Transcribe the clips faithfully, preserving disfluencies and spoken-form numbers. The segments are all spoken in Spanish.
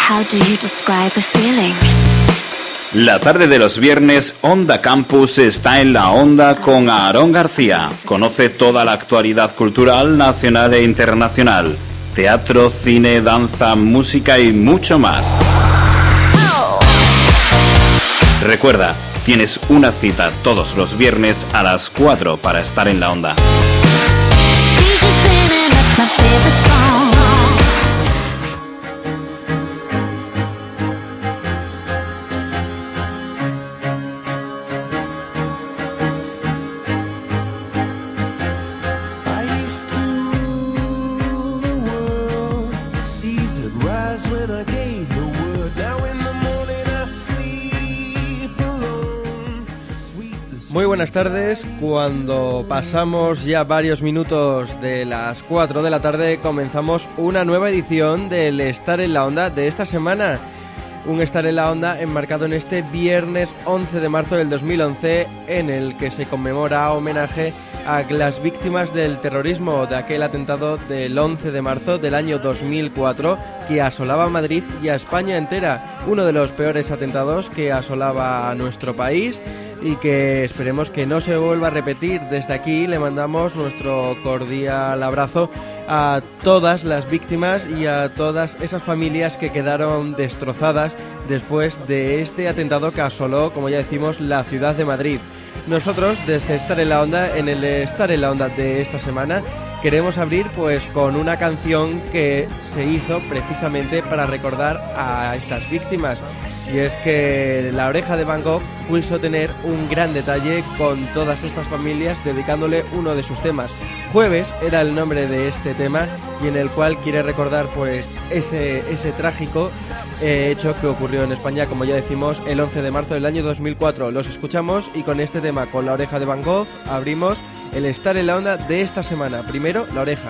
How do you describe a feeling? La tarde de los viernes, Onda Campus está en la onda con Aarón García. Conoce toda la actualidad cultural nacional e internacional. Teatro, cine, danza, música y mucho más. Recuerda, tienes una cita todos los viernes a las cuatro para estar en la onda. Muy buenas tardes. Cuando pasamos ya varios minutos de las cuatro de la tarde, comenzamos una nueva edición del Estar en la Onda de esta semana. Un Estar en la Onda enmarcado en este viernes once de marzo del dos mil once, en el que se conmemora homenaje a las víctimas del terrorismo de aquel atentado del once de marzo del año dos mil cuatro que asolaba a Madrid y a España entera. Uno de los peores atentados que asolaba a nuestro país y que esperemos que no se vuelva a repetir. Desde aquí le mandamos nuestro cordial abrazo a todas las víctimas y a todas esas familias que quedaron destrozadas después de este atentado que asoló, como ya decimos, la ciudad de Madrid. Nosotros, desde Estar en la Onda, en el Estar en la Onda de esta semana, queremos abrir pues con una canción que se hizo precisamente para recordar a estas víctimas. Y es que La Oreja de Van Gogh quiso tener un gran detalle con todas estas familias, dedicándole uno de sus temas. Jueves era el nombre de este tema, y en el cual quiere recordar pues ese, ese trágico eh, hecho que ocurrió en España, como ya decimos, el once de marzo del año dos mil cuatro. Los escuchamos y con este tema, con La Oreja de Van Gogh, abrimos el Estar en la Onda de esta semana. Primero, La Oreja.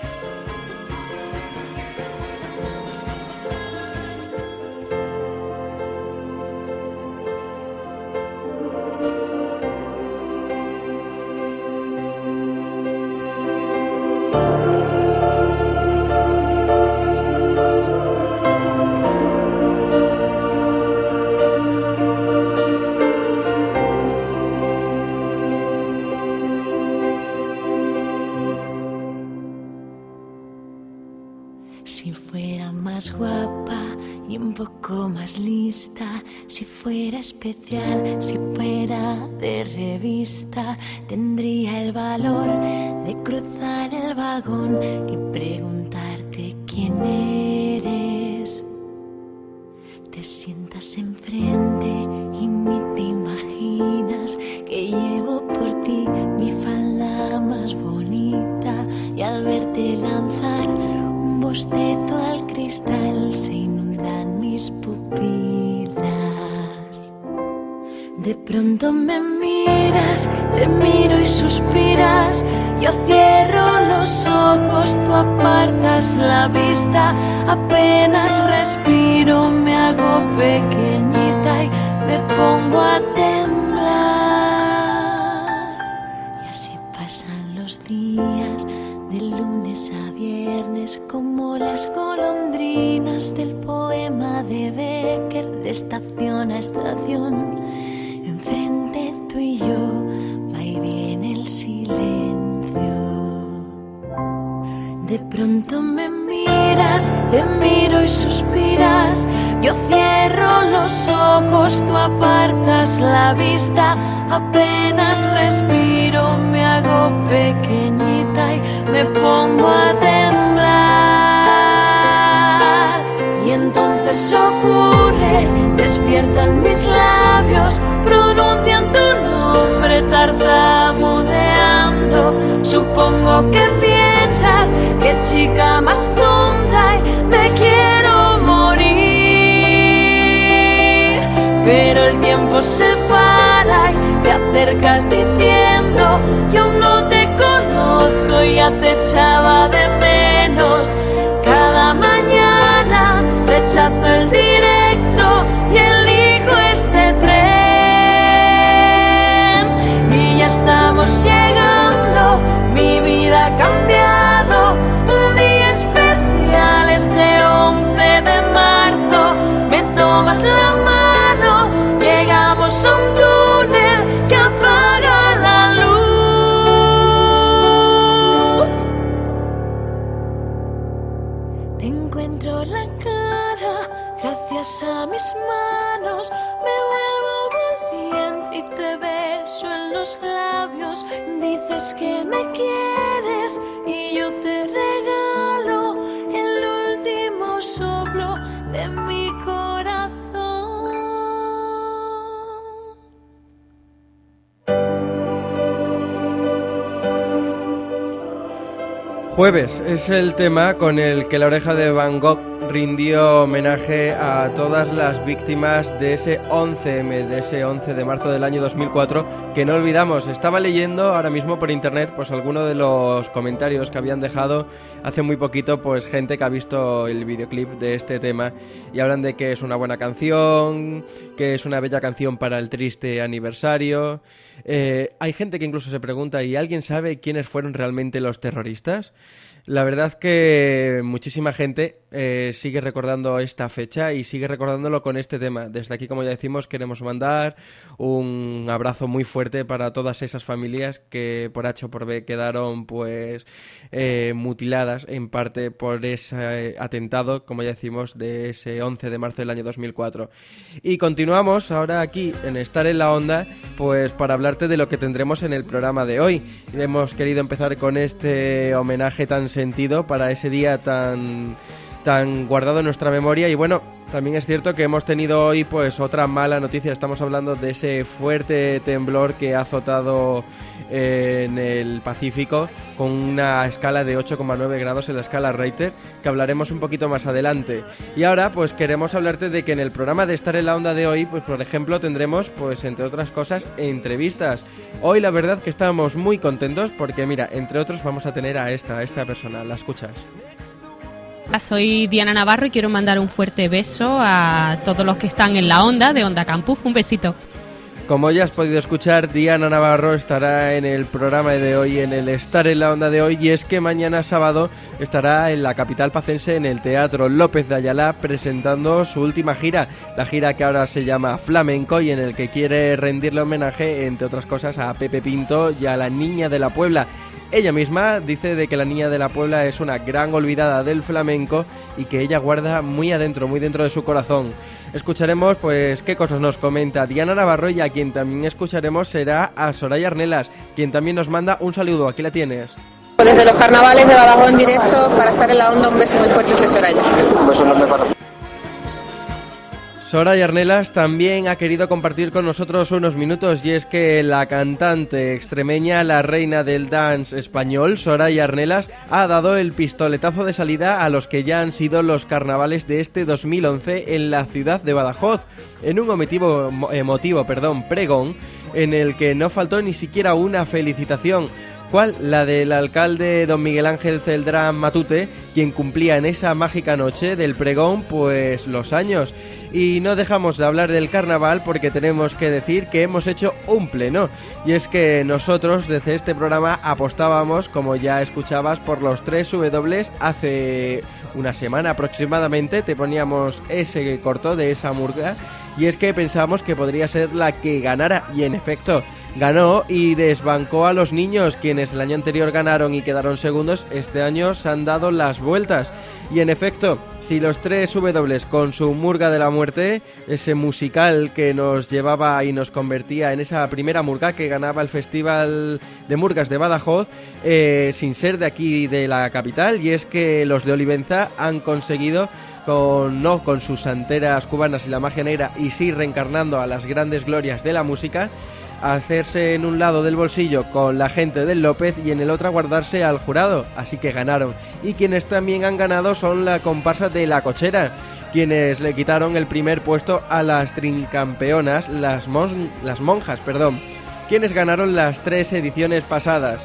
Si fuera más guapa y un poco más lista, si fuera especial, si fuera de revista, tendría el valor de cruzar el vagón y preguntarte quién eres. Te sientas enfrente y ni te imaginas que llevo por ti mi falda más bonita, y al verte lanzar un bostezo al cristal se inundan mis pupilas. De pronto me miras, te miro y suspiras. Yo cierro los ojos, tú apartas la vista. Apenas respiro, me hago pequeñita y me pongo a temblar. Y así pasan los días, de lunes a viernes, como las golondrinas del poema de Becker, de estación a estación. Enfrente tú y yo, va y viene el silencio. De pronto me miras, te miro y suspiras. Yo cierro los ojos, tú apartas la vista. Apenas respiro, me hago pequeñita y me pongo a temblar. Y entonces ocurre, despiertan mis labios, pronuncian tu nombre tartamudeando. Supongo que piensas, qué chica más tonta, y me quiero morir. Pero el tiempo se para y te acercas diciendo: yo no te conozco, ya te echaba de menos. Cada mañana rechazo el directo y elijo este tren. Y ya estamos llegando, mi vida ha cambiado. Un día especial este once de marzo. tomas la mano, llegamos a un túnel que apaga la luz. Te encuentro la cara, gracias a mis manos, me vuelvo valiente y te beso en los labios. Dices que me quieres y yo te regalo el último soplo de mi corazón. Jueves es el tema con el que La Oreja de Van Gogh rindió homenaje a todas las víctimas de ese once eme, de ese once de marzo del año dos mil cuatro, que no olvidamos. Estaba leyendo ahora mismo por internet pues algunos de los comentarios que habían dejado hace muy poquito pues gente que ha visto el videoclip de este tema y hablan de que es una buena canción, que es una bella canción para el triste aniversario. Eh, hay gente que incluso se pregunta, ¿y alguien sabe quiénes fueron realmente los terroristas? La verdad que muchísima gente eh, sigue recordando esta fecha y sigue recordándolo con este tema. Desde aquí, como ya decimos, queremos mandar un abrazo muy fuerte para todas esas familias que por H o por B quedaron pues eh, mutiladas en parte por ese atentado, como ya decimos, de ese once de marzo del año dos mil cuatro. Y continuamos ahora aquí en Estar en la Onda pues para hablarte de lo que tendremos en el programa de hoy. Hemos querido empezar con este homenaje tan sentido para ese día tan tan guardado en nuestra memoria. Y bueno, también es cierto que hemos tenido hoy pues otra mala noticia. Estamos hablando de ese fuerte temblor que ha azotado eh, en el Pacífico con una escala de ocho coma nueve grados en la escala Richter, que hablaremos un poquito más adelante. Y ahora pues queremos hablarte de que en el programa de Estar en la Onda de hoy, pues por ejemplo tendremos pues entre otras cosas entrevistas. Hoy la verdad que estamos muy contentos porque mira, entre otros vamos a tener a esta, a esta persona. ¿La escuchas? Soy Diana Navarro y quiero mandar un fuerte beso a todos los que están en la onda de Onda Campus. Un besito. Como ya has podido escuchar, Diana Navarro estará en el programa de hoy, en el Estar en la Onda de hoy, y es que mañana sábado estará en la capital pacense, en el Teatro López de Ayala, presentando su última gira, la gira que ahora se llama Flamenco y en el que quiere rendirle homenaje, entre otras cosas, a Pepe Pinto y a la Niña de la Puebla. Ella misma dice de que la Niña de la Puebla es una gran olvidada del flamenco y que ella guarda muy adentro, muy dentro de su corazón. Escucharemos pues qué cosas nos comenta Diana Navarro y a quien también escucharemos será a Soraya Arnelas, quien también nos manda un saludo. Aquí la tienes. Desde los carnavales de Badajoz en directo para Estar en la Onda, un beso muy fuerte, soy Soraya. Un beso enorme para ti. Soraya Arnelas también ha querido compartir con nosotros unos minutos y es que la cantante extremeña, la reina del dance español, Soraya Arnelas, ha dado el pistoletazo de salida a los que ya han sido los carnavales de este dos mil once en la ciudad de Badajoz, en un emotivo, emotivo perdón, pregón en el que no faltó ni siquiera una felicitación. ¿Cuál? La del alcalde don Miguel Ángel Celdrán Matute, quien cumplía en esa mágica noche del pregón pues los años. Y no dejamos de hablar del carnaval porque tenemos que decir que hemos hecho un pleno. Y es que nosotros desde este programa apostábamos, como ya escuchabas, por los tres W. Hace una semana aproximadamente te poníamos ese corto de esa murga y es que pensábamos que podría ser la que ganara y en efecto ganó y desbancó a los niños, quienes el año anterior ganaron y quedaron segundos. Este año se han dado las vueltas y en efecto, si los tres W con su Murga de la Muerte, ese musical que nos llevaba y nos convertía en esa primera murga que ganaba el Festival de Murgas de Badajoz, eh, sin ser de aquí de la capital, y es que los de Olivenza han conseguido con, no con sus santeras cubanas y la magia negra, y sí reencarnando a las grandes glorias de la música, hacerse en un lado del bolsillo con la gente del López y en el otro guardarse al jurado, así que ganaron. Y quienes también han ganado son la comparsa de La Cochera, quienes le quitaron el primer puesto a las trincampeonas, las, mon- las monjas, perdón, quienes ganaron las tres ediciones pasadas.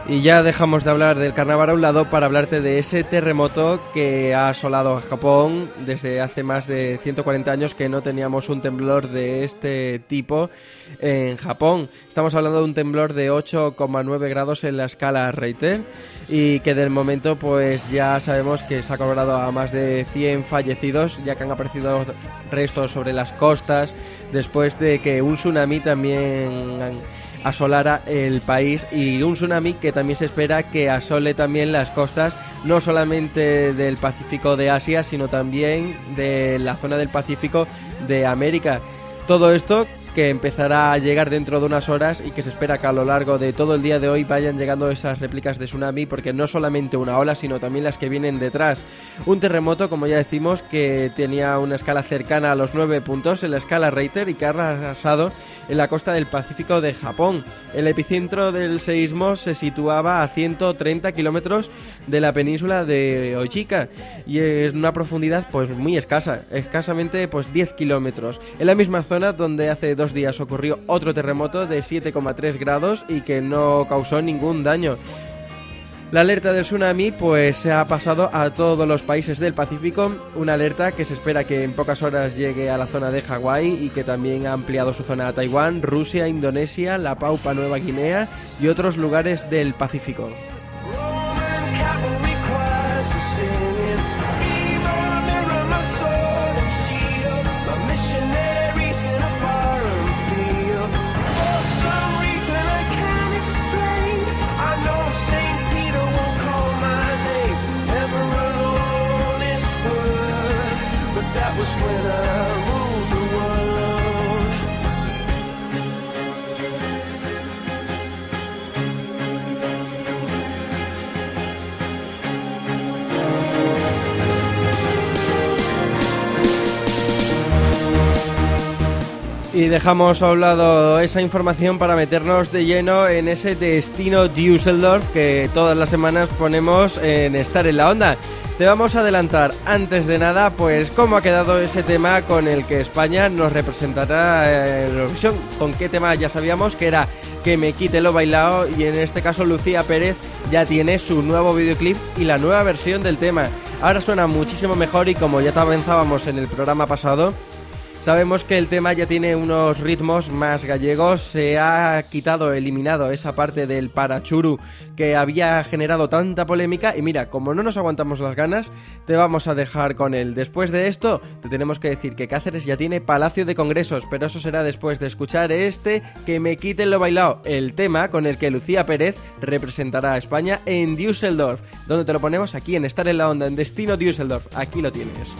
Y ya dejamos de hablar del carnaval a un lado para hablarte de ese terremoto que ha asolado a Japón desde hace más de ciento cuarenta años, que no teníamos un temblor de este tipo en Japón. Estamos hablando de un temblor de ocho coma nueve grados en la escala Richter y que del momento pues ya sabemos que se ha cobrado a más de cien fallecidos, ya que han aparecido restos sobre las costas después de que un tsunami también asolara el país, y un tsunami que también se espera que asole también las costas, no solamente del Pacífico de Asia, sino también de la zona del Pacífico de América. Todo esto que empezará a llegar dentro de unas horas y que se espera que a lo largo de todo el día de hoy vayan llegando esas réplicas de tsunami, porque no solamente una ola, sino también las que vienen detrás. Un terremoto, como ya decimos, que tenía una escala cercana a los nueve puntos en la escala Richter y que ha arrasado en la costa del Pacífico de Japón. El epicentro del seísmo se situaba a ciento treinta kilómetros de la península de Oichika y es una profundidad pues muy escasa, escasamente pues diez kilómetros. En la misma zona donde hace dos días ocurrió otro terremoto de siete coma tres grados y que no causó ningún daño. La alerta del tsunami pues se ha pasado a todos los países del Pacífico, una alerta que se espera que en pocas horas llegue a la zona de Hawái y que también ha ampliado su zona a Taiwán, Rusia, Indonesia, la Papúa Nueva Guinea y otros lugares del Pacífico. Y dejamos a un lado esa información para meternos de lleno en ese destino Düsseldorf que todas las semanas ponemos en Estar en la Onda. Te vamos a adelantar, antes de nada, pues cómo ha quedado ese tema con el que España nos representará en Eurovisión. Con qué tema ya sabíamos que era Que me quite lo bailao, y en este caso Lucía Pérez ya tiene su nuevo videoclip y la nueva versión del tema. Ahora suena muchísimo mejor y como ya te avanzábamos en el programa pasado, sabemos que el tema ya tiene unos ritmos más gallegos, se ha quitado, eliminado esa parte del parachuru que había generado tanta polémica y mira, como no nos aguantamos las ganas, te vamos a dejar con él. Después de esto, te tenemos que decir que Cáceres ya tiene Palacio de Congresos, pero eso será después de escuchar este Que me quiten lo bailao, el tema con el que Lucía Pérez representará a España en Düsseldorf. ¿Dónde te lo ponemos? Aquí en Estar en la Onda, en Destino Düsseldorf, aquí lo tienes.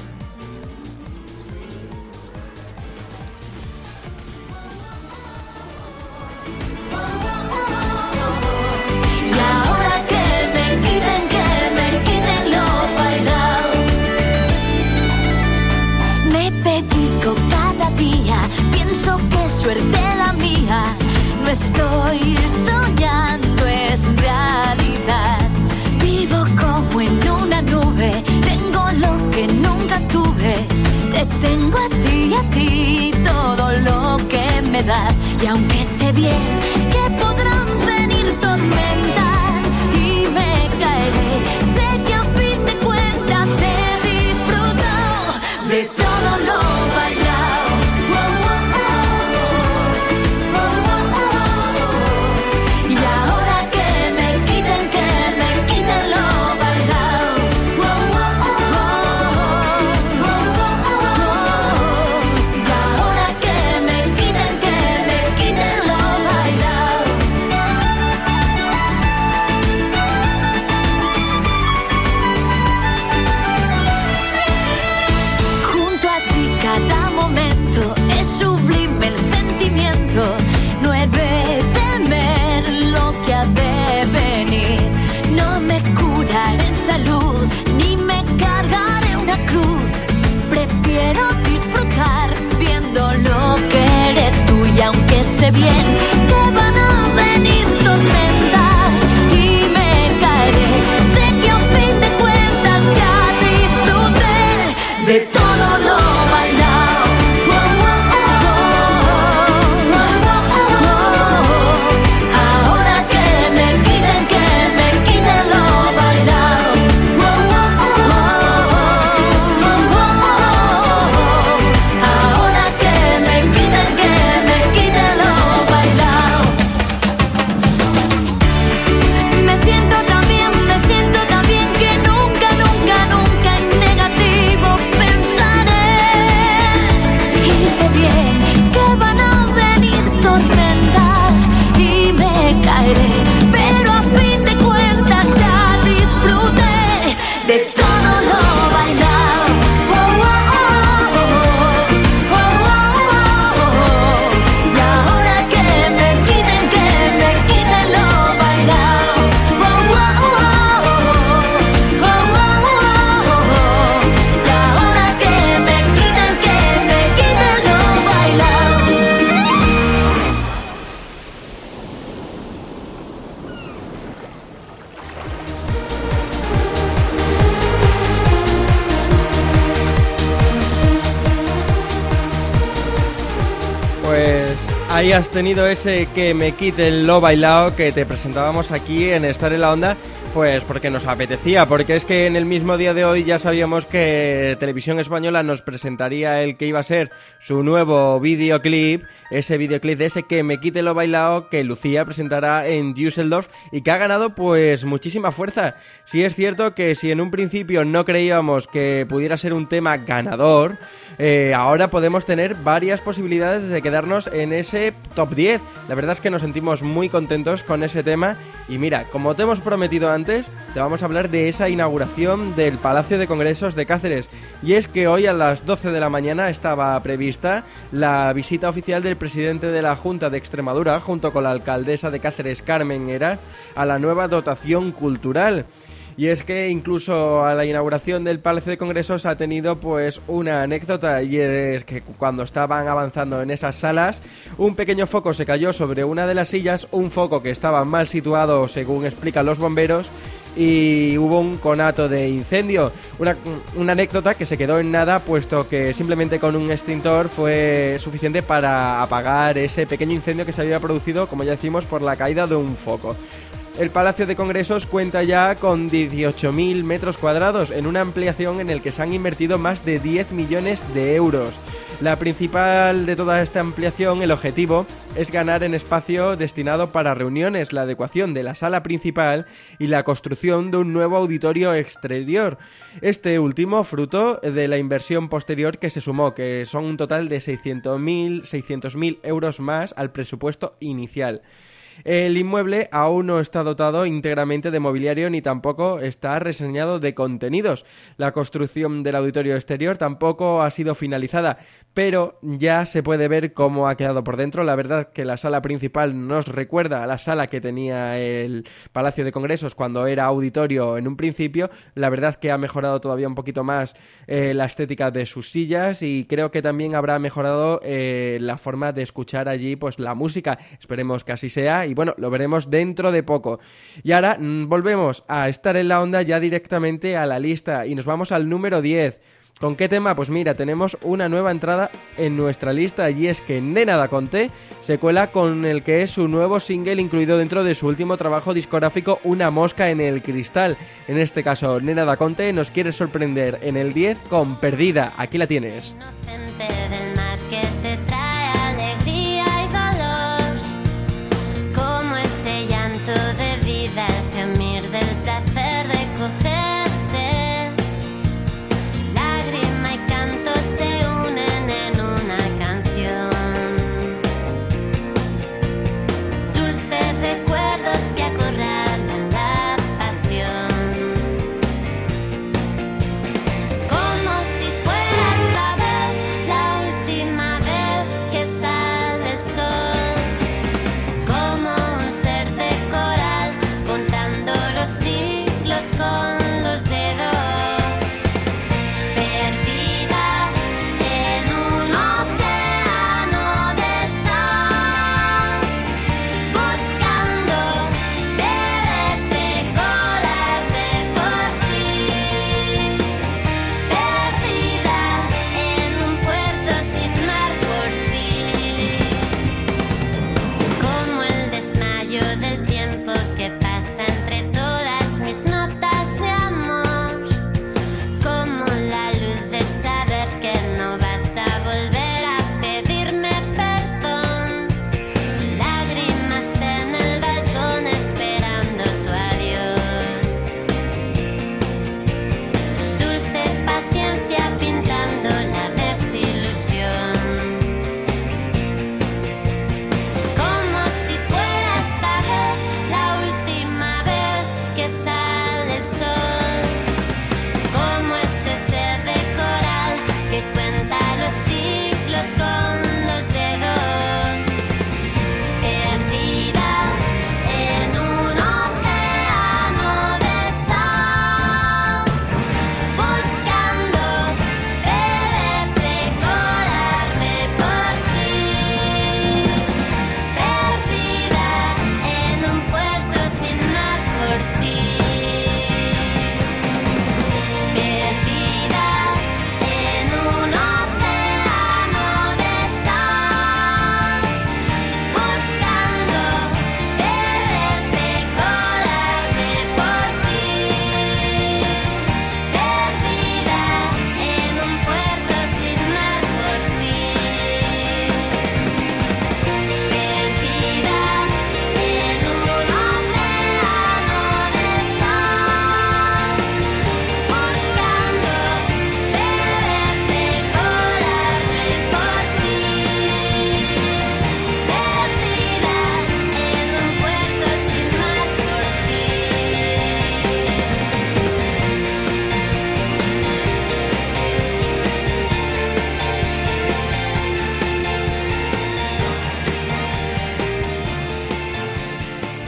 Pienso que suerte la mía, no estoy soñando, es realidad. Vivo como en una nube, tengo lo que nunca tuve. Te tengo a ti y a ti todo lo que me das. Y aunque sé bien que podrán venir tormentas y me caeré, sé que a fin de cuentas he disfrutado de todo lo bailado. No he de temer lo que ha de venir. No me curaré en salud, ni me cargaré una cruz. Prefiero disfrutar viendo lo que eres tú. Y aunque sé bien que van a venir tormentas y me caeré, sé que a fin de cuentas ya disfruté de todo lo bailado. Ahora que me quiten Ahí has tenido ese Que me quite lo bailao que te presentábamos aquí en Estar en la Onda, pues porque nos apetecía, porque es que en el mismo día de hoy ya sabíamos que Televisión Española nos presentaría el que iba a ser su nuevo videoclip, ese videoclip de ese Que me quite lo bailao que Lucía presentará en Düsseldorf y que ha ganado pues muchísima fuerza. Sí es cierto que si en un principio no creíamos que pudiera ser un tema ganador, eh, ahora podemos tener varias posibilidades de quedarnos en ese top diez. La verdad es que nos sentimos muy contentos con ese tema y mira, como te hemos prometido antes, te vamos a hablar de esa inauguración del Palacio de Congresos de Cáceres. Y es que hoy a las doce de la mañana estaba prevista la visita oficial del presidente de la Junta de Extremadura junto con la alcaldesa de Cáceres, Carmen Heras, a la nueva dotación cultural. Y es que incluso a la inauguración del Palacio de Congresos ha tenido pues una anécdota, y es que cuando estaban avanzando en esas salas, un pequeño foco se cayó sobre una de las sillas, un foco que estaba mal situado según explican los bomberos, y hubo un conato de incendio. Una, una anécdota que se quedó en nada, puesto que simplemente con un extintor fue suficiente para apagar ese pequeño incendio que se había producido, como ya decimos, por la caída de un foco. El Palacio de Congresos cuenta ya con dieciocho mil metros cuadrados en una ampliación en el que se han invertido más de diez millones de euros. La principal de toda esta ampliación, el objetivo, es ganar en espacio destinado para reuniones, la adecuación de la sala principal y la construcción de un nuevo auditorio exterior. Este último fruto de la inversión posterior que se sumó, que son un total de seiscientos mil euros más al presupuesto inicial. El inmueble aún no está dotado íntegramente de mobiliario ni tampoco está reseñado de contenidos. La construcción del auditorio exterior tampoco ha sido finalizada, pero ya se puede ver cómo ha quedado por dentro. La verdad que la sala principal nos recuerda a la sala que tenía el Palacio de Congresos cuando era auditorio en un principio. La verdad que ha mejorado todavía un poquito más eh, la estética de sus sillas, y creo que también habrá mejorado eh, la forma de escuchar allí pues la música. Esperemos que así sea. Y bueno, lo veremos dentro de poco. Y ahora mmm, volvemos a Estar en la Onda ya directamente a la lista y nos vamos al número diez. ¿Con qué tema? Pues mira, tenemos una nueva entrada en nuestra lista, y es que Nena da Conte se cuela con el que es su nuevo single incluido dentro de su último trabajo discográfico, Una mosca en el cristal. En este caso, Nena da Conte nos quiere sorprender en el diez con Perdida. Aquí la tienes. Inocente del mar que te trae alegría y dolor, como ese llanto de vida, el gemir del placer de cogerte. Lágrima y canto se unen en una canción, dulces recuerdos que acorralan la pasión. Como si fuera esta vez la última vez que sale el sol, como un ser de coral contando los siglos con los dedos, perdida en un océano de sal, buscando beberte, colarme por ti, perdida en un puerto sin mar por ti, como el desmayo del tiempo que pasa entre todas mis notas de amor, como la luz de saber que no vas a volver a pedirme perdón, lágrimas en el balcón esperando tu adiós, dulce paciencia pintando la desilusión, como si fuera esta vez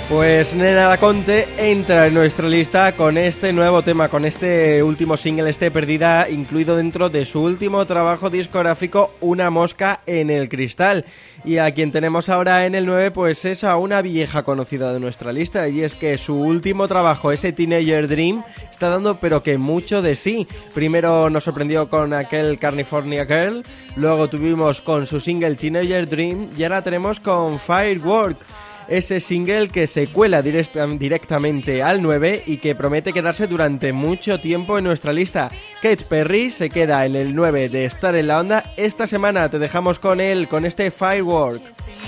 Pues Nena Da Conte entra en nuestra lista con este nuevo tema, con este último single, este Perdida, incluido dentro de su último trabajo discográfico, Una mosca en el cristal. Y a quien tenemos ahora en el nueve, pues es a una vieja conocida de nuestra lista, y es que su último trabajo, ese Teenager Dream, está dando pero que mucho de sí. Primero nos sorprendió con aquel California Girl, luego tuvimos con su single Teenager Dream y ahora tenemos con Firework, ese single que se cuela directa, directamente al nueve y que promete quedarse durante mucho tiempo en nuestra lista. Katy Perry se queda en el nueve de Estar en la Onda. Esta semana te dejamos con él, con este Firework.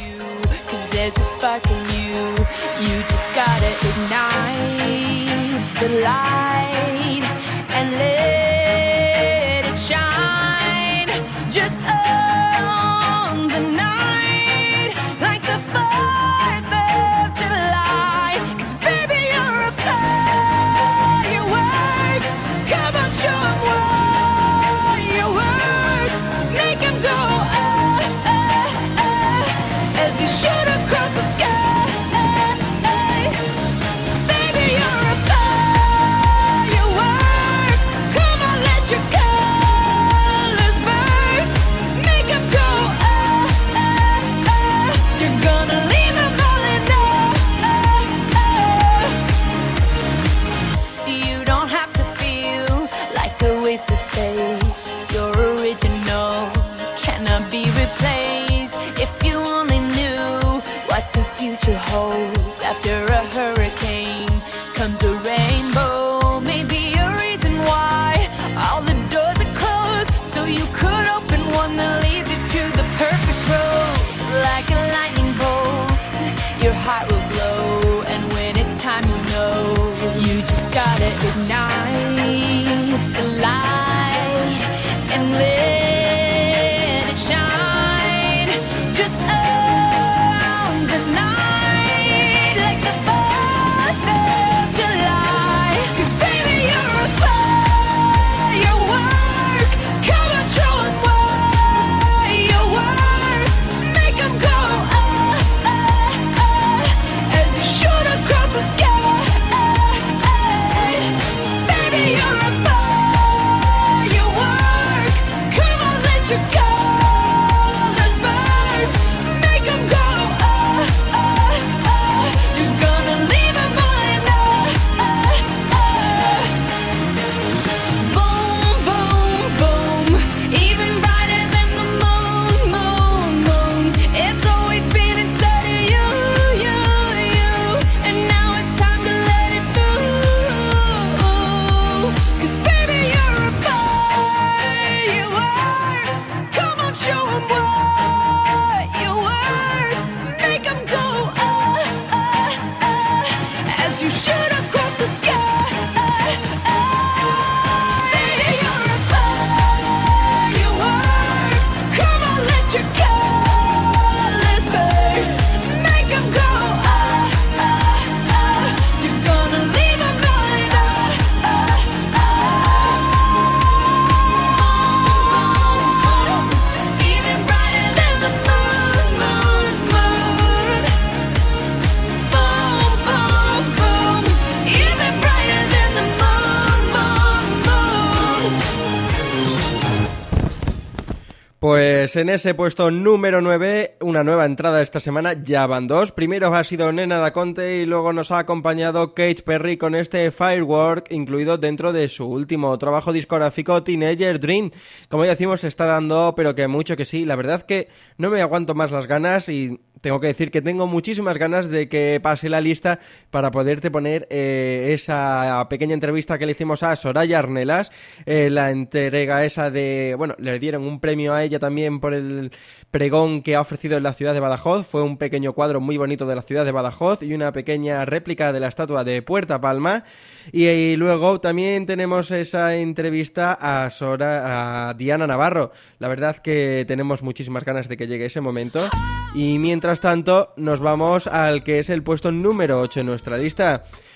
Pues en ese puesto número nueve, una nueva entrada esta semana, ya van dos. Primero ha sido Nena Da Conte y luego nos ha acompañado Katy Perry con este Firework, incluido dentro de su último trabajo discográfico Teenager Dream. Como ya decimos, está dando, pero que mucho que sí. La verdad que no me aguanto más las ganas y tengo que decir que tengo muchísimas ganas de que pase la lista para poderte poner eh, esa pequeña entrevista que le hicimos a Soraya Arnelas, eh, la entrega esa de, bueno, le dieron un premio a ella también por el pregón que ha ofrecido en la ciudad de Badajoz. Fue un pequeño cuadro muy bonito de la ciudad de Badajoz y una pequeña réplica de la estatua de Puerta Palma. Y, y luego también tenemos esa entrevista a, Sora, a Diana Navarro. La verdad que tenemos muchísimas ganas de que llegue ese momento. Y mientras tanto nos vamos al que es el puesto número ocho en nuestra lista.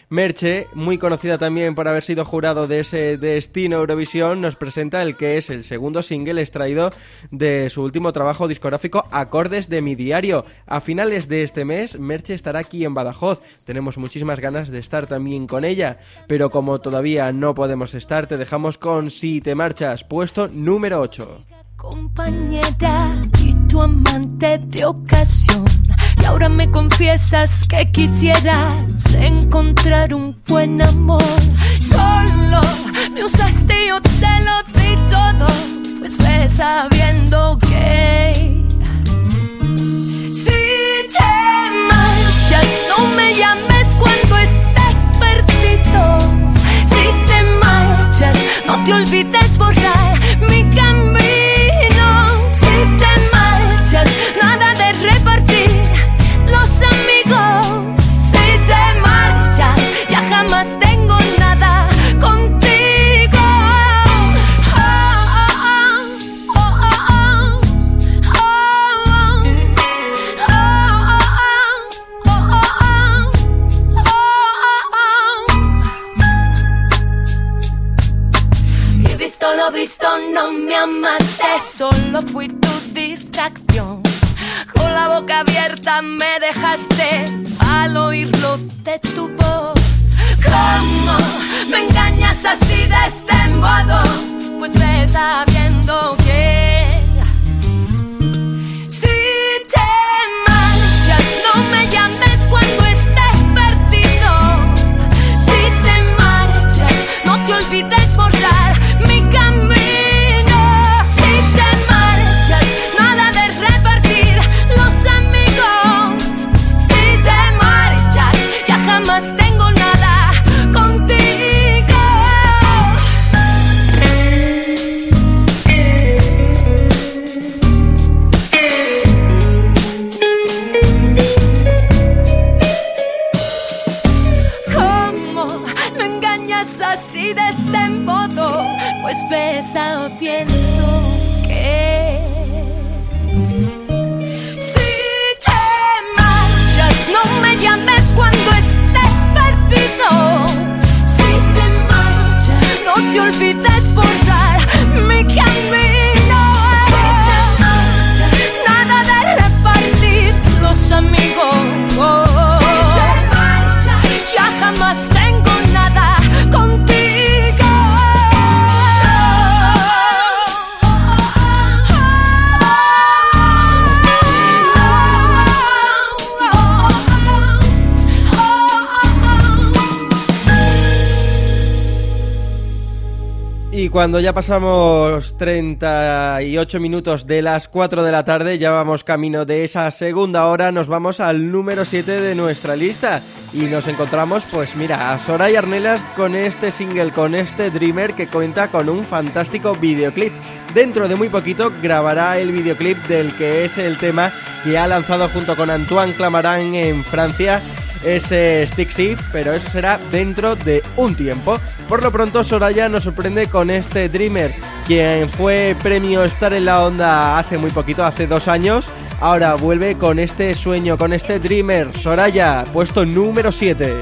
Merche, muy conocida también por haber sido jurado de ese Destino Eurovisión, nos presenta el que es el segundo single extraído de su último trabajo discográfico, Acordes de mi diario. A finales de este mes, Merche estará aquí en Badajoz. Tenemos muchísimas ganas de estar también con ella, pero como todavía no podemos estar, te dejamos con Si te marchas, puesto número ocho. Compañera y tu amante de ocasión, y ahora me confiesas que quisieras encontrar un buen amor. Solo me usaste y yo te lo di todo, pues ves sabiendo que si te marchas no me llames cuando estés perdido. Si te marchas no te olvides borrar mi camino. Si te marchas, nada de repartir los amigos. Si te marchas, ya jamás tengo nada contigo. Y visto lo visto, no me amaste, solo fui tu distracción. Con la boca abierta me dejaste al oírlo de tu voz. ¿Cómo me engañas así de este modo? Pues ves sabiendo que si te marchas no me llames cuando estés perdido. Si te marchas no te olvides borrar mi camino. Jamás tengo nada contigo. ¿Cómo me engañas así de este modo? Pues ves sabiendo que si te marchas no me llames cuando estés perdido. Si te marchas no te olvides borrar mi camino. Si te marchas, nada de repartir los amigos. Si te marchas, ya jamás tengo nada contigo. Y cuando ya pasamos treinta y ocho minutos de las cuatro de la tarde, ya vamos camino de esa segunda hora, nos vamos al número siete de nuestra lista. Y nos encontramos, pues mira, a Soraya Arnelas con este single, con este Dreamer, que cuenta con un fantástico videoclip. Dentro de muy poquito grabará el videoclip del que es el tema que ha lanzado junto con Antoine Clamaran en Francia, ese Stick Shift, pero eso será dentro de un tiempo. Por lo pronto, Soraya nos sorprende con este Dreamer, quien fue premio Estar en la Onda hace muy poquito, hace dos años. Ahora vuelve con este sueño, con este Dreamer. Soraya, puesto número siete.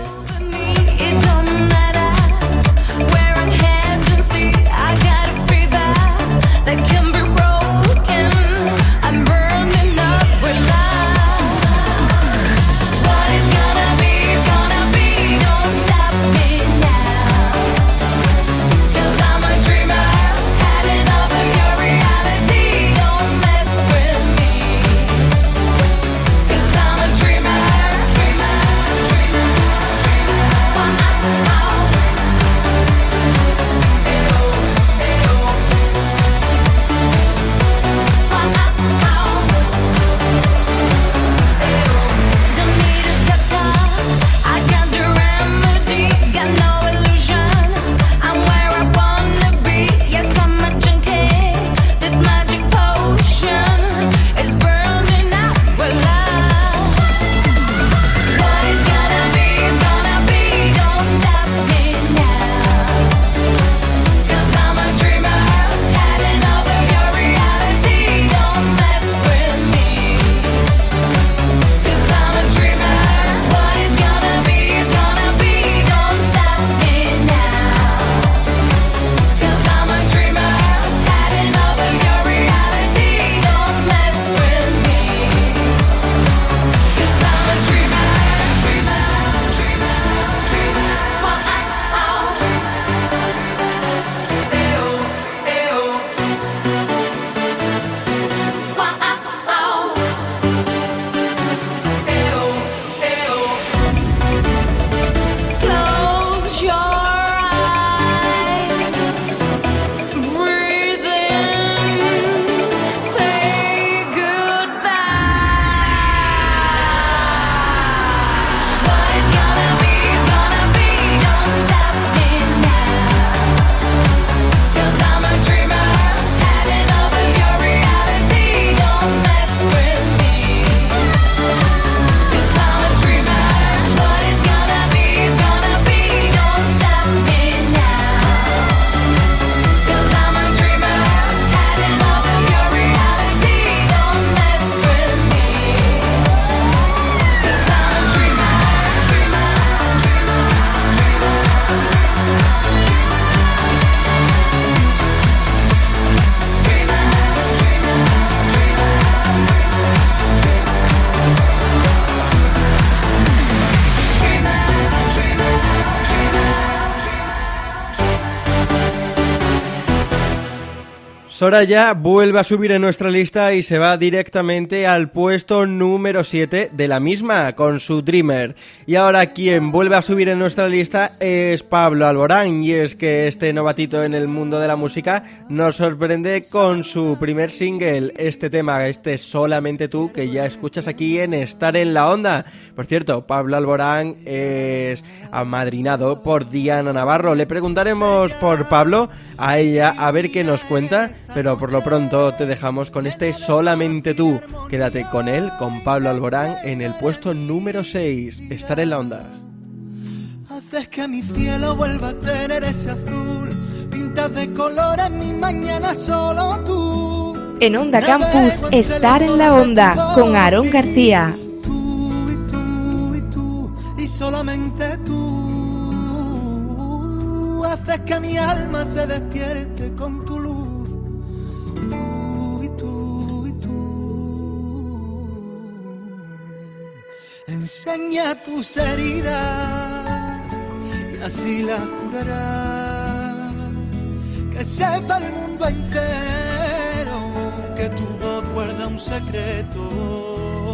Dreamer, dreamer, dreamer. Soraya vuelve a subir en nuestra lista y se va directamente al puesto número siete de la misma, con su Dreamer. Y ahora quien vuelve a subir en nuestra lista es Pablo Alborán, y es que este novatito en el mundo de la música nos sorprende con su primer single, este tema, este Solamente Tú, que ya escuchas aquí en Estar en la Onda. Por cierto, Pablo Alborán es amadrinado por Diana Navarro. Le preguntaremos por Pablo a ella a ver qué nos cuenta, pero por lo pronto te dejamos con este Solamente Tú. Quédate con él, con Pablo Alborán, en el puesto número seis, Estar en la Onda. Haces que mi cielo vuelva a tener ese azul, pintas de colores mi mañana solo tú. En Onda Campus, Estar en la Onda, con Aarón García. Tú y tú y tú, y solamente tú. Haces que mi alma se despierte con tu luz. Tú y tú y tú. Enseña tus heridas y así las curarás. Que sepa el mundo entero que tu voz guarda un secreto.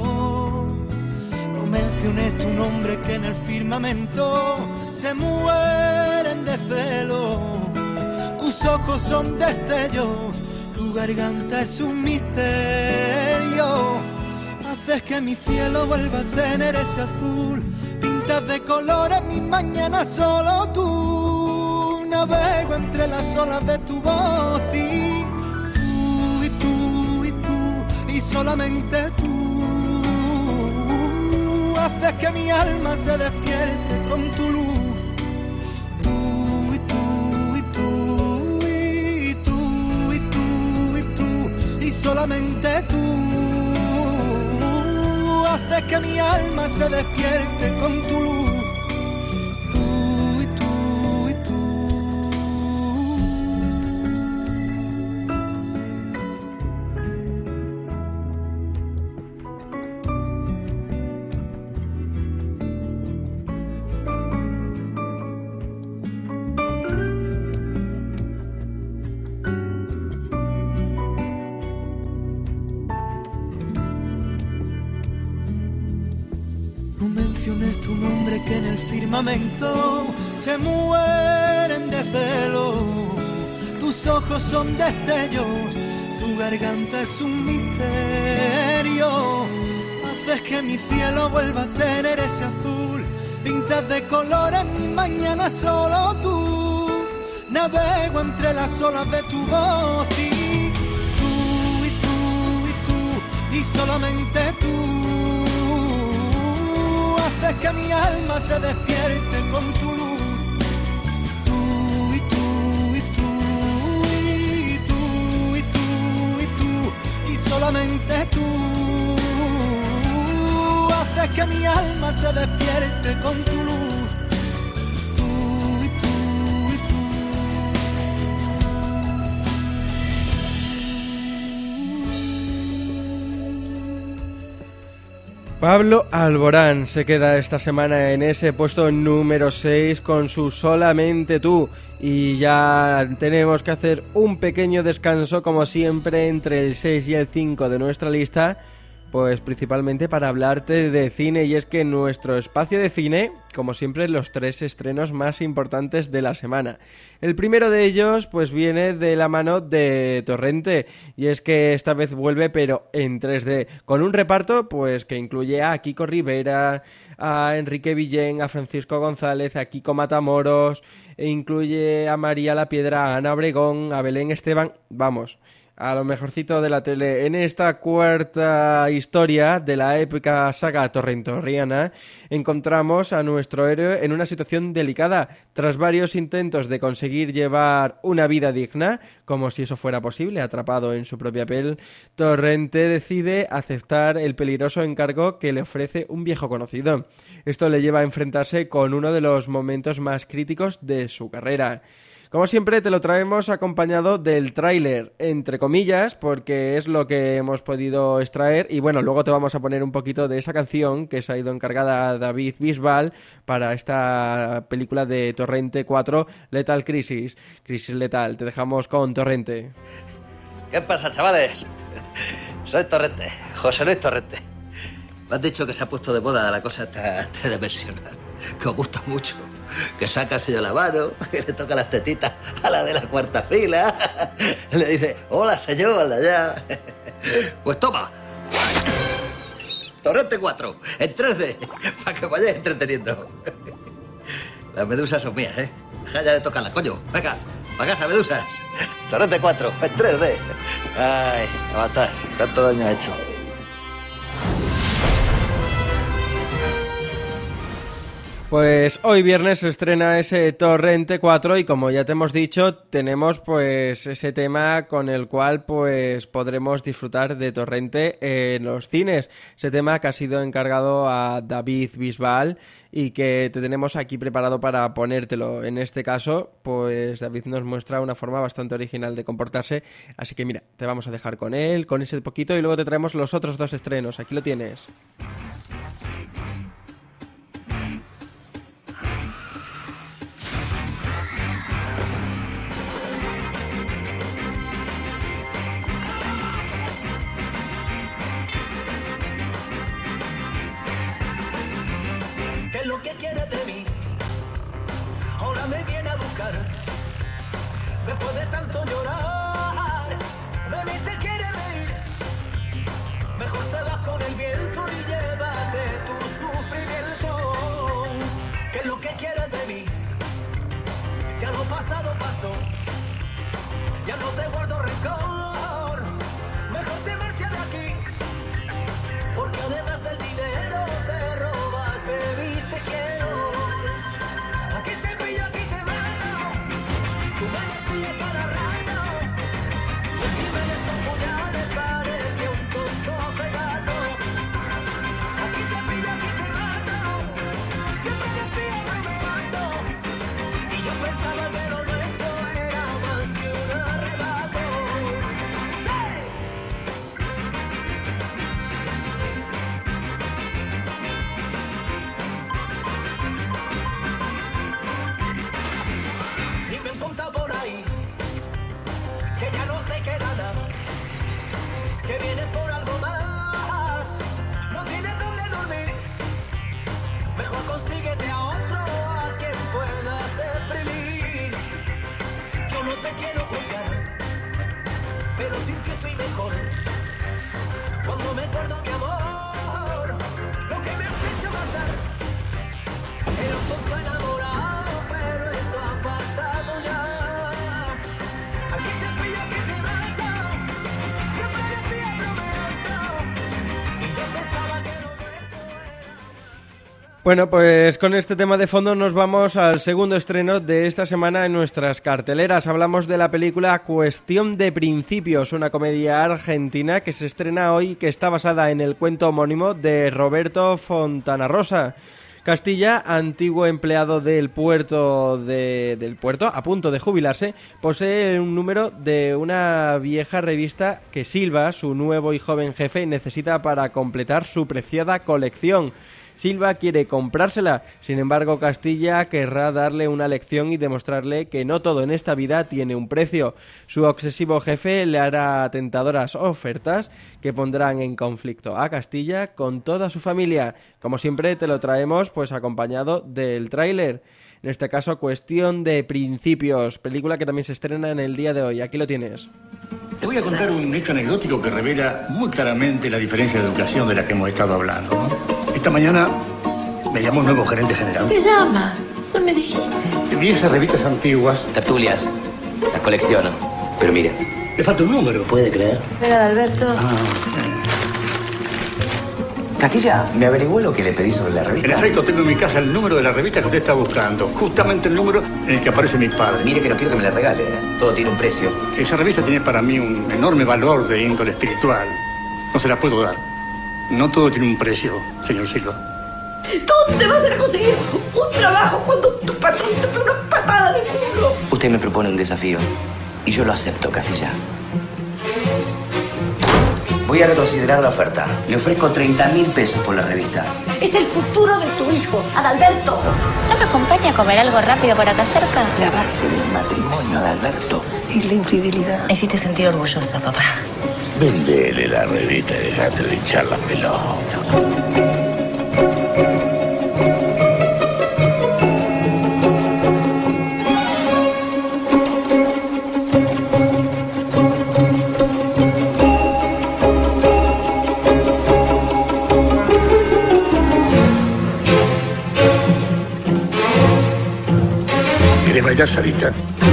No menciones tu nombre que en el firmamento se mueren de celo. Tus ojos son destellos, tu garganta es un misterio. Haces que mi cielo vuelva a tener ese azul, pintas de colores mi mañana solo tú. Navego entre las olas de tu voz y tú y tú y tú y solamente tú. Haces que mi alma se despierte con tu luz. Tú y tú y tú y tú y tú y tú y solamente tú. Haces que mi alma se despierte con tu luz. Tú y tú y tú. Tu nombre que en el firmamento se mueren de celo. Tus ojos son destellos, tu garganta es un misterio. Haces que mi cielo vuelva a tener ese azul, pintas de colores mi mañana solo tú. Navego entre las olas de tu voz y tú y tú y tú y solamente tú. Haces que mi alma se despierte con tu luz. Tú y tú y tú y tú y tú y tú y solamente tú. Haces que mi alma se despierte con tu luz. Tú y tú y tú. Pablo Alborán se queda esta semana en ese puesto número seis con su Solamente Tú. Y ya tenemos que hacer un pequeño descanso, como siempre, entre el seis y el cinco de nuestra lista, pues principalmente para hablarte de cine. Y es que en nuestro espacio de cine, como siempre, los tres estrenos más importantes de la semana. El primero de ellos pues viene de la mano de Torrente, y es que esta vez vuelve pero en tres D, con un reparto pues que incluye a Kiko Rivera, a Enrique Villén, a Francisco González, a Kiko Matamoros, e incluye a María La Piedra, a Ana Obregón, a Belén Esteban, vamos, a lo mejorcito de la tele. En esta cuarta historia de la épica saga torrentoriana encontramos a nuestro héroe en una situación delicada. Tras varios intentos de conseguir llevar una vida digna, como si eso fuera posible, atrapado en su propia piel, Torrente decide aceptar el peligroso encargo que le ofrece un viejo conocido. Esto le lleva a enfrentarse con uno de los momentos más críticos de su carrera. Como siempre te lo traemos acompañado del tráiler, entre comillas, porque es lo que hemos podido extraer, y bueno, luego te vamos a poner un poquito de esa canción que se ha ido encargada a David Bisbal para esta película de Torrente cuatro, Lethal Crisis, Crisis Letal. Te dejamos con Torrente. ¿Qué pasa, chavales? Soy Torrente, José Luis Torrente. Me han dicho que se ha puesto de moda la cosa esta tridimensional, que os gusta mucho, que saca el sello la mano, que le toca las tetitas a la de la cuarta fila, le dice, hola, señor, al de allá. Pues toma, Torrente cuatro, en tres D, para que vayáis entreteniendo. Las medusas son mías, ¿eh? Deja ya de tocarlas, coño. Venga, para casa, medusas. Torrente cuatro, en tres D. Ay, aguantar, cuánto daño ha hecho. Pues hoy viernes se estrena ese Torrente cuatro y como ya te hemos dicho, tenemos pues ese tema con el cual pues podremos disfrutar de Torrente en los cines. Ese tema que ha sido encargado a David Bisbal y que te tenemos aquí preparado para ponértelo. En este caso, pues David nos muestra una forma bastante original de comportarse, así que mira, te vamos a dejar con él, con ese poquito y luego te traemos los otros dos estrenos. Aquí lo tienes. ¿Qué es lo que quieres de mí? Ahora me viene a buscar. Después de tanto llorar, de mí te quiere reír. Mejor te vas con el viento y llévate tu sufrimiento. ¿Qué es lo que quieres de mí? Ya lo pasado pasó. Ya no te guardo rencor. Mejor te marches de aquí. Porque además del dinero te robaste mis te quiero. Aquí te pillo, aquí te mato. Tú me desvías cada rato. Y encima de esos puñales parece un tonto fegato. Aquí te pillo, aquí te mato. Siempre decía que me mato. Y yo pensaba que lo nuestro era más que un arrebato. ¡Sí! Y me han contado por ahí que ya no te queda nada, que vienes por algo más, no tienes dónde dormir. Mejor consíguete a otro a quien puedas exprimir. Yo no te quiero juzgar, pero sin que estoy mejor. Cuando me acuerdo, mi amor, lo que me has hecho matar. Era un tonto enamorado, pero eso ha pasado ya. Aquí te pillo, aquí te mato. Siempre decía bromeando. Y yo pensaba que lo nuestro era... Bueno, pues con este tema de fondo nos vamos al segundo estreno de esta semana en nuestras carteleras. Hablamos de la película Cuestión de Principios, una comedia argentina que se estrena hoy y que está basada en el cuento homónimo de Roberto Fontanarosa. Castilla, antiguo empleado del puerto de, del puerto, a punto de jubilarse, posee un número de una vieja revista que Silva, su nuevo y joven jefe, necesita para completar su preciada colección. Silva quiere comprársela, sin embargo Castilla querrá darle una lección y demostrarle que no todo en esta vida tiene un precio. Su obsesivo jefe le hará tentadoras ofertas que pondrán en conflicto a Castilla con toda su familia. Como siempre te lo traemos pues acompañado del tráiler. En este caso, Cuestión de Principios, película que también se estrena en el día de hoy. Aquí lo tienes. Te voy a contar un hecho anecdótico que revela muy claramente la diferencia de educación de la que hemos estado hablando, ¿no? Esta mañana me llamó un nuevo gerente general. ¿Te llama? No me dijiste. Vi esas revistas antiguas. Tertulias. Las colecciono. Pero mire. Le falta un número. ¿Puede creer? Era de Alberto. Ah, Castilla, ¿me averiguó lo que le pedí sobre la revista? En efecto, tengo en mi casa el número de la revista que usted está buscando. Justamente el número en el que aparece mi padre. Mire que no quiero que me la regale, ¿eh? Todo tiene un precio. Esa revista tiene para mí un enorme valor de índole espiritual. No se la puedo dar. No todo tiene un precio, señor Silva. ¿Dónde vas a conseguir un trabajo cuando tu patrón te pega una patada en el culo? Usted me propone un desafío y yo lo acepto, Castilla. Voy a reconsiderar la oferta. Le ofrezco treinta mil pesos por la revista. Es el futuro de tu hijo, Adalberto. No me acompaña acompaña a comer algo rápido por acá cerca? La base del matrimonio de Alberto es la infidelidad. Me hiciste sentir orgullosa, papá. Vendele la revista y dejate de hinchar las pelotas. ¿Quieres bailar, Sarita?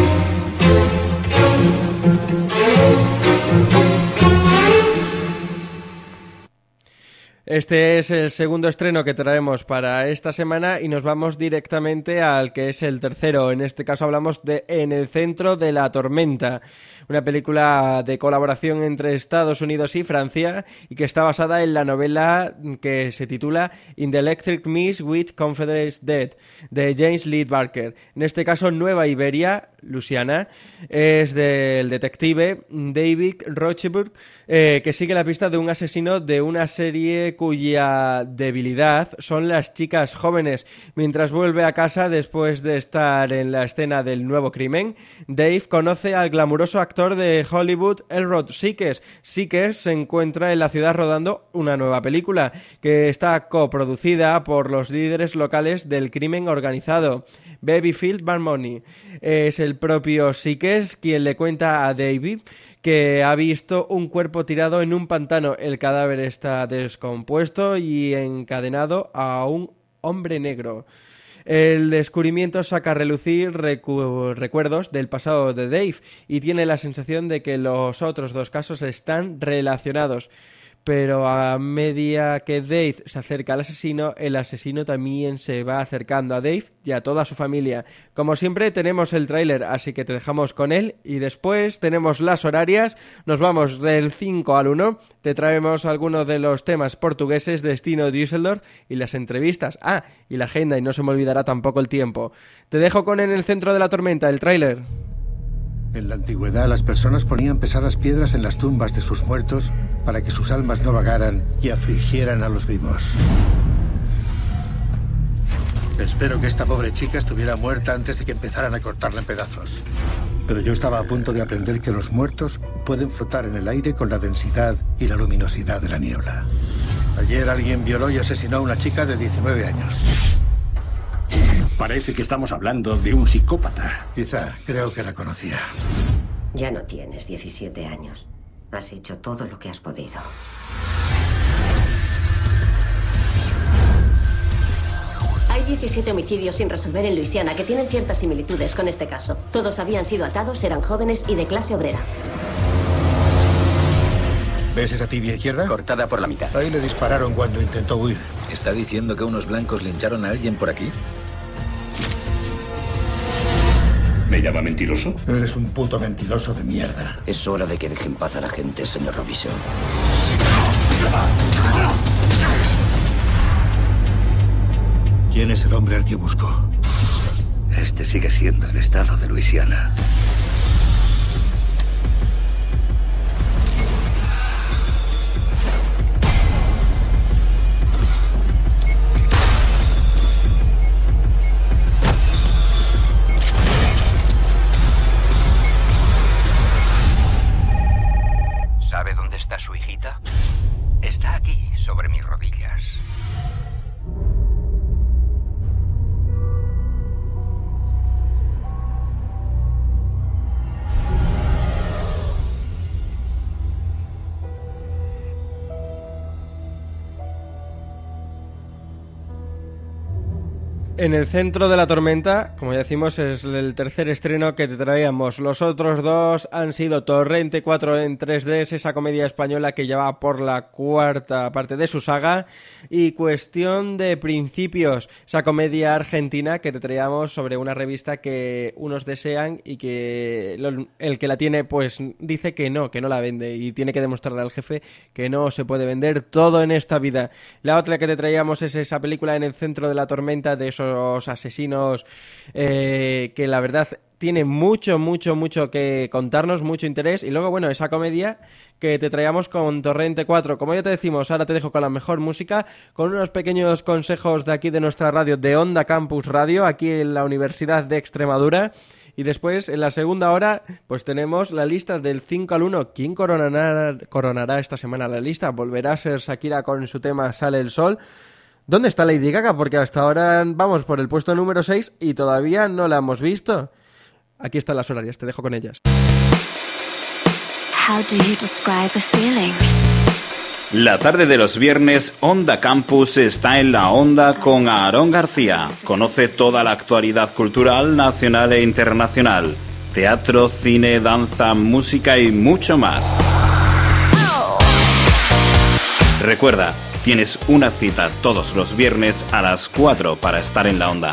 Este es el segundo estreno que traemos para esta semana y nos vamos directamente al que es el tercero. En este caso hablamos de En el centro de la tormenta, una película de colaboración entre Estados Unidos y Francia y que está basada en la novela que se titula In the Electric Mist with Confederates Dead, de James Lee Barker. En este caso, Nueva Iberia, Luisiana, es del detective David Rochburg, eh, que sigue la pista de un asesino de una serie cuya debilidad son las chicas jóvenes. Mientras vuelve a casa después de estar en la escena del nuevo crimen, Dave conoce al glamuroso actor de Hollywood Elrod Sikes. Sikes se encuentra en la ciudad rodando una nueva película que está coproducida por los líderes locales del crimen organizado. Babyfield Barmoni. Es el propio Sikes quien le cuenta a David que ha visto un cuerpo tirado en un pantano. El cadáver está descompuesto y encadenado a un hombre negro. El descubrimiento saca a relucir recu- recuerdos del pasado de Dave y tiene la sensación de que los otros dos casos están relacionados. Pero a medida que Dave se acerca al asesino, el asesino también se va acercando a Dave y a toda su familia. Como siempre tenemos el tráiler, así que te dejamos con él y después tenemos las horarias. Nos vamos del cinco al uno, te traemos algunos de los temas portugueses, destino Düsseldorf y las entrevistas. Ah, y la agenda, y no se me olvidará tampoco el tiempo. Te dejo con En el centro de la tormenta, el tráiler. En la antigüedad las personas ponían pesadas piedras en las tumbas de sus muertos para que sus almas no vagaran y afligieran a los vivos. Espero que esta pobre chica estuviera muerta antes de que empezaran a cortarla en pedazos. Pero yo estaba a punto de aprender que los muertos pueden flotar en el aire con la densidad y la luminosidad de la niebla. Ayer alguien violó y asesinó a una chica de diecinueve años. Parece que estamos hablando de un psicópata. Quizá, creo que la conocía. Ya no tienes diecisiete años. Has hecho todo lo que has podido. Hay diecisiete homicidios sin resolver en Luisiana que tienen ciertas similitudes con este caso. Todos habían sido atados, eran jóvenes y de clase obrera. ¿Ves esa tibia izquierda? Cortada por la mitad. Ahí le dispararon cuando intentó huir. ¿Está diciendo que unos blancos lincharon a alguien por aquí? ¿Me llama mentiroso? Eres un puto mentiroso de mierda. Es hora de que deje en paz a la gente, señor Robinson. ¿Quién es el hombre al que busco? Este sigue siendo el estado de Luisiana. ¿Sabe dónde está su hijita? Está aquí, sobre mis rodillas. En el centro de la tormenta, como ya decimos, es el tercer estreno que te traíamos. Los otros dos han sido Torrente cuatro en tres D, esa comedia española que ya va por la cuarta parte de su saga, y Cuestión de Principios, esa comedia argentina que te traíamos sobre una revista que unos desean y que el que la tiene pues dice que no, que no la vende y tiene que demostrarle al jefe que no se puede vender todo en esta vida. La otra que te traíamos es esa película En el centro de la tormenta, de esos asesinos eh, que la verdad tiene mucho, mucho, mucho que contarnos, mucho interés. Y luego, bueno, esa comedia que te traíamos con Torrente cuatro. Como ya te decimos, ahora te dejo con la mejor música, con unos pequeños consejos de aquí de nuestra radio, de Onda Campus Radio, aquí en la Universidad de Extremadura. Y después, en la segunda hora, pues tenemos la lista del cinco al uno. ¿Quién coronará, coronará esta semana la lista? ¿Volverá a ser Shakira con su tema Sale el Sol? ¿Dónde está Lady Gaga? Porque hasta ahora vamos por el puesto número seis y todavía no la hemos visto. Aquí están las horarias, te dejo con ellas. How do you describe a feeling? La tarde de los viernes, Onda Campus está en la onda con Aarón García. Conoce toda la actualidad cultural nacional e internacional. Teatro, cine, danza, música y mucho más. Recuerda, tienes una cita todos los viernes a las cuatro para estar en la onda.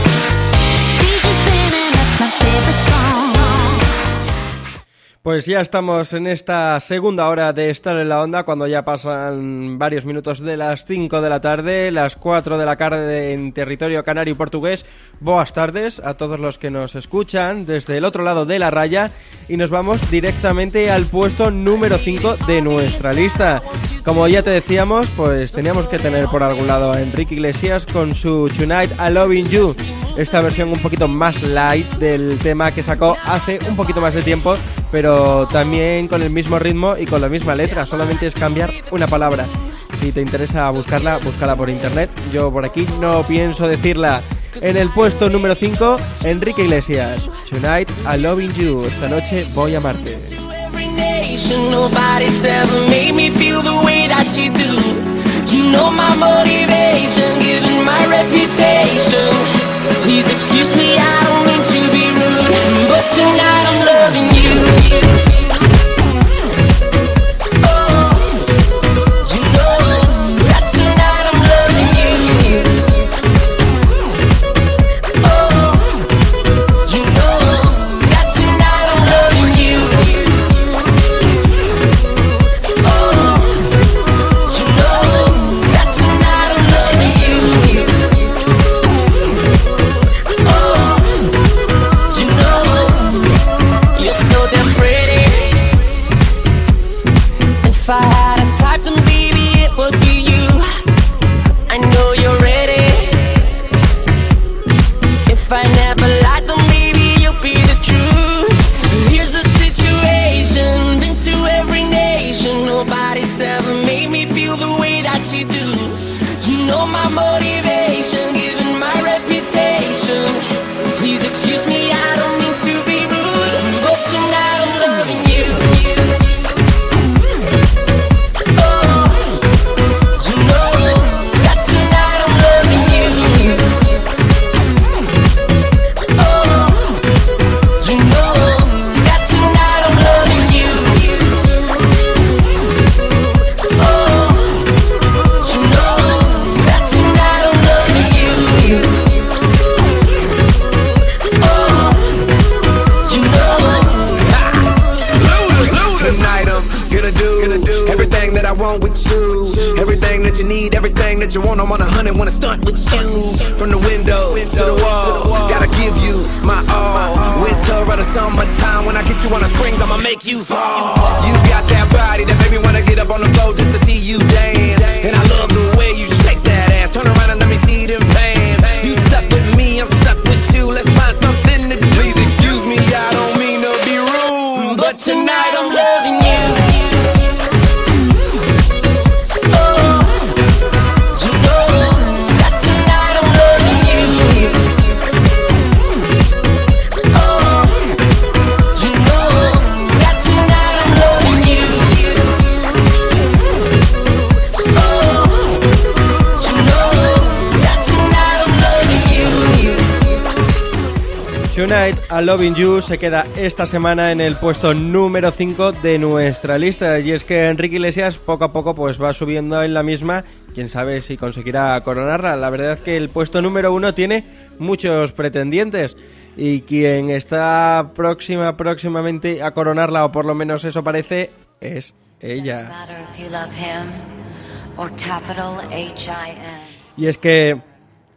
Pues ya estamos en esta segunda hora de estar en la onda, cuando ya pasan varios minutos de las cinco de la tarde, las cuatro de la tarde en territorio canario y portugués. Boas tardes a todos los que nos escuchan desde el otro lado de la raya, y nos vamos directamente al puesto número cinco de nuestra lista. Como ya te decíamos, pues teníamos que tener por algún lado a Enrique Iglesias con su Tonight I'm Loving You, esta versión un poquito más light del tema que sacó hace un poquito más de tiempo, pero también con el mismo ritmo y con la misma letra, solamente es cambiar una palabra. Si te interesa buscarla, búscala por internet, yo por aquí no pienso decirla. En el puesto número cinco, Enrique Iglesias, Tonight I'm Loving You, esta noche voy a amarte. Nobody's ever made me feel the way that you do. You know my motivation, given my reputation. Please excuse me, I don't mean to be rude, but tonight I'm loving you. If I had a type, then baby it would be you. I know you're ready. If I never lied, then baby you'll be the truth. Here's the situation, been to every nation. Nobody's ever made me feel the way that you do. You know my motivation, given my reputation. Please excuse me, I don't mean to be rude, but tonight I'm loving you. I want with you, everything that you need, everything that you want. I'm on a hundred, wanna stunt with you. From the window to the wall, gotta give you my all. Winter or the summertime, when I get you on the springs, I'ma make you fall. You got that body that make me wanna get up on the floor just to see you dance. And I love the way you shake that ass. Turn around and let me see them pants. You stuck with me, I'm stuck with you. Let's find something to do. Please excuse me, I don't mean to be rude, but tonight I'm loving you. Tonight I'm Loving You se queda esta semana en el puesto número cinco de nuestra lista, y es que Enrique Iglesias poco a poco pues va subiendo en la misma. Quién sabe si conseguirá coronarla. La verdad es que el puesto número uno tiene muchos pretendientes, y quien está próxima próximamente a coronarla, o por lo menos eso parece, es ella. Y es que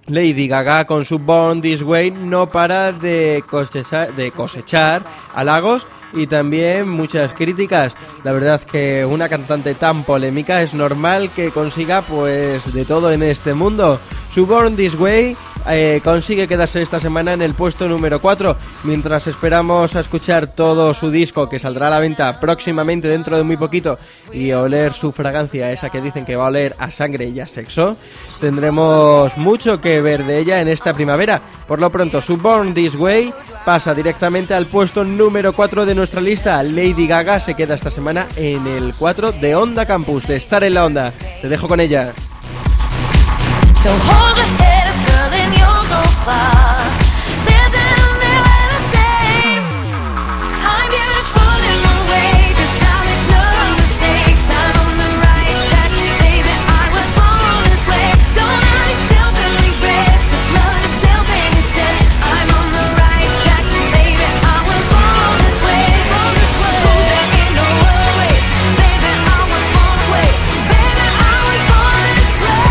Lady Gaga con su Born This Way no para de cosechar, de cosechar halagos y también muchas críticas. La verdad que una cantante tan polémica es normal que consiga pues de todo en este mundo. Su Born This Way eh, consigue quedarse esta semana en el puesto número cuatro, mientras esperamos a escuchar todo su disco que saldrá a la venta próximamente dentro de muy poquito y oler su fragancia, esa que dicen que va a oler a sangre y a sexo. Tendremos mucho que ver de ella en esta primavera. Por lo pronto, su Born This Way pasa directamente al puesto número cuatro de nuestra lista. Lady Gaga se queda esta semana en el cuatro de Onda Campus, de Estar en la Onda. Te dejo con ella. So hold your head up, girl, and you'll go far. There's nowhere to say I'm beautiful in my way, 'cause I make no mistakes. I'm on the right track, baby, I was born this way. Don't hurt yourself and regret, just love yourself instead. I'm on the right track, baby, I was born this way. Born this way. Oh, there ain't no other way, baby, I was born this way. Baby, I was born this way.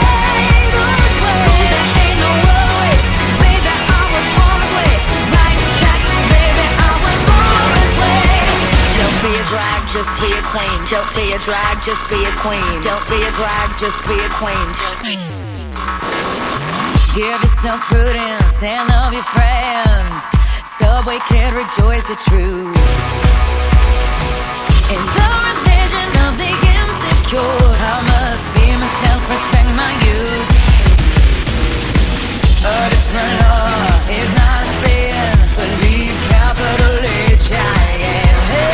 Just be a queen. Don't be a drag, just be a queen. Don't be a drag, just be a queen. Give yourself prudence and love your friends. Subway kid, rejoice your truth. In the religion of the insecure, I must be myself, respect my youth. A different law is not a sin. Believe capital H I am.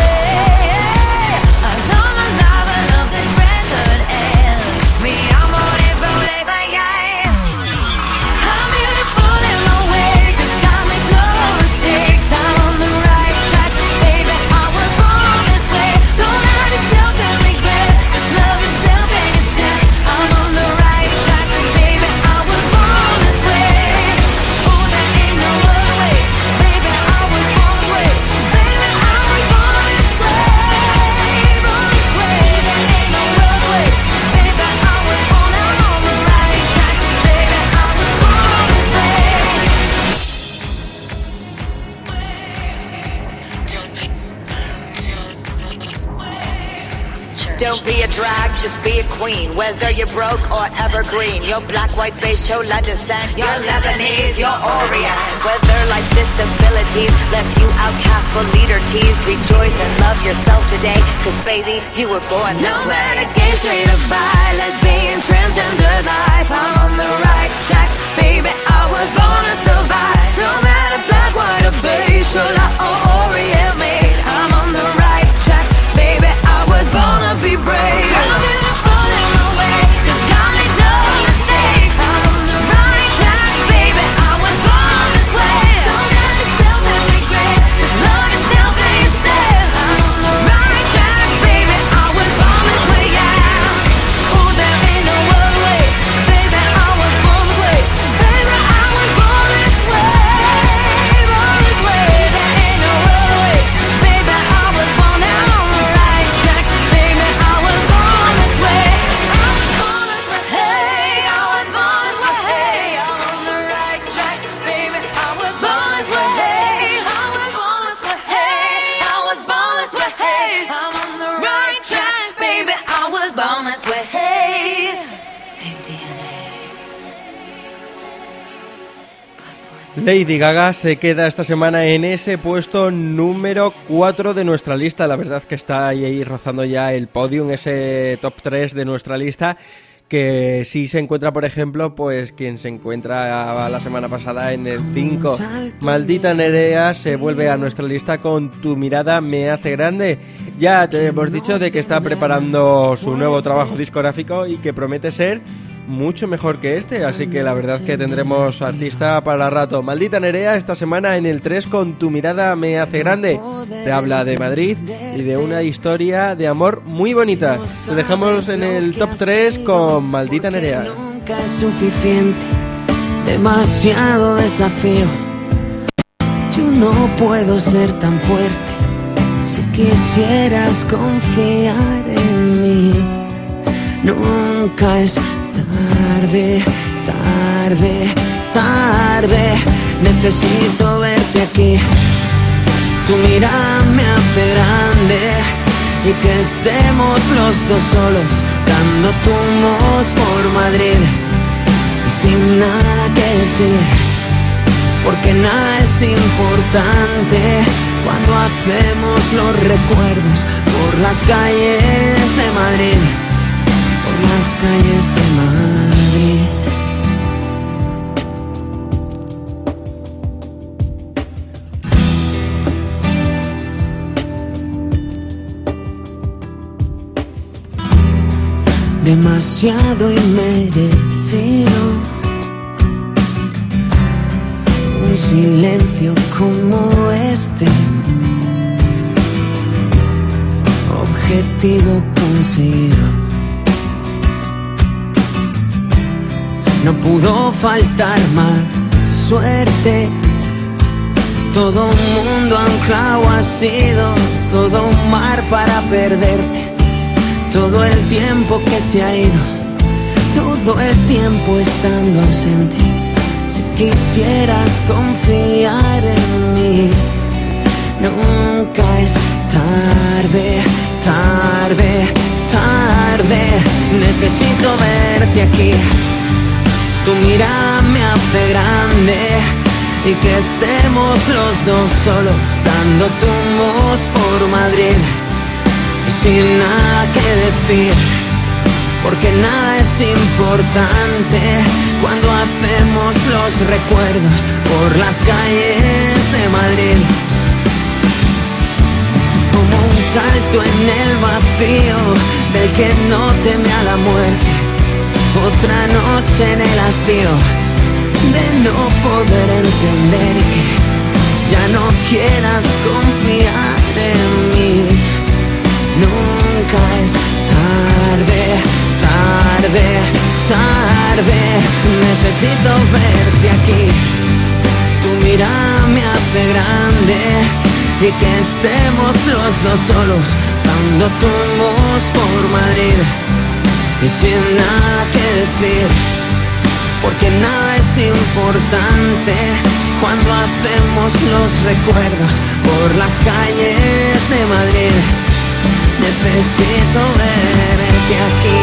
Don't be a drag, just be a queen. Whether you're broke or evergreen, you're black, white, beige, chola descent, you're Lebanese, you're Orient. Whether life's disabilities left you outcast but leader teased, rejoice and love yourself today, 'cause baby, you were born this way. No matter gay, straight or bi, lesbian, transgender life, I'm on the right track, baby, I was born to survive. No matter black, white or beige, chola or Orient made, I'm on the right track, baby, I was born to be brave. I'm beautiful in my way, 'cause God made no mistakes. I'm on the right track, baby, I was born this way. Don't hurt yourself and regret, just love yourself instead. I'm on the right track, baby, I was born this way, yeah. Oh, there ain't no other way, baby, I was born this way. Baby, I was born this way, born this way. There ain't no other way, baby, I was born down on the right track, baby, I was born this way. I was born this way, hey, I was born this way, hey, I'm on the right track, baby, I was born this way, hey, I was born this way, hey, I was born this way, hey, I'm on the right track, baby, I was born this way, hey. Same D N A. Lady Gaga se queda esta semana en ese puesto número cuatro de nuestra lista. La verdad que está ahí, ahí rozando ya el podium, ese top tres de nuestra lista, que sí se encuentra, por ejemplo, pues quien se encuentra la semana pasada en el cinco. Maldita Nerea se vuelve a nuestra lista con Tu mirada me hace grande. Ya te hemos dicho de que está preparando su nuevo trabajo discográfico y que promete ser mucho mejor que este, así que la verdad que tendremos artista para rato. Maldita Nerea esta semana en el tres con Tu mirada me hace grande. Te habla de Madrid y de una historia de amor muy bonita. Te dejamos en el top tres con Maldita Nerea. Nunca es suficiente, demasiado desafío. Yo no puedo ser tan fuerte. Si quisieras confiar en mí, nunca es tarde tarde, tarde. Necesito verte aquí. Tu mirada me hace grande y que estemos los dos solos dando tumbos por Madrid y sin nada que decir, porque nada es importante cuando hacemos los recuerdos por las calles de Madrid, por las calles de Madrid. Demasiado inmerecido, un silencio como este, objetivo conseguido. No pudo faltar más suerte, todo un mundo anclado ha sido, todo un mar para perderte. Todo el tiempo que se ha ido, todo el tiempo estando ausente. Si quisieras confiar en mí, nunca es tarde, tarde, tarde. Necesito verte aquí. Tu mirada me hace grande y que estemos los dos solos dando tumbos por Madrid. Sin nada que decir, porque nada es importante cuando hacemos los recuerdos por las calles de Madrid. Como un salto en el vacío del que no teme a la muerte, otra noche en el hastío de no poder entender que ya no quieras confiar en mí. Nunca es tarde, tarde, tarde. Necesito verte aquí. Tu mirada me hace grande y que estemos los dos solos dando tumbos por Madrid y sin nada que decir, porque nada es importante cuando hacemos los recuerdos por las calles de Madrid. Necesito verte aquí.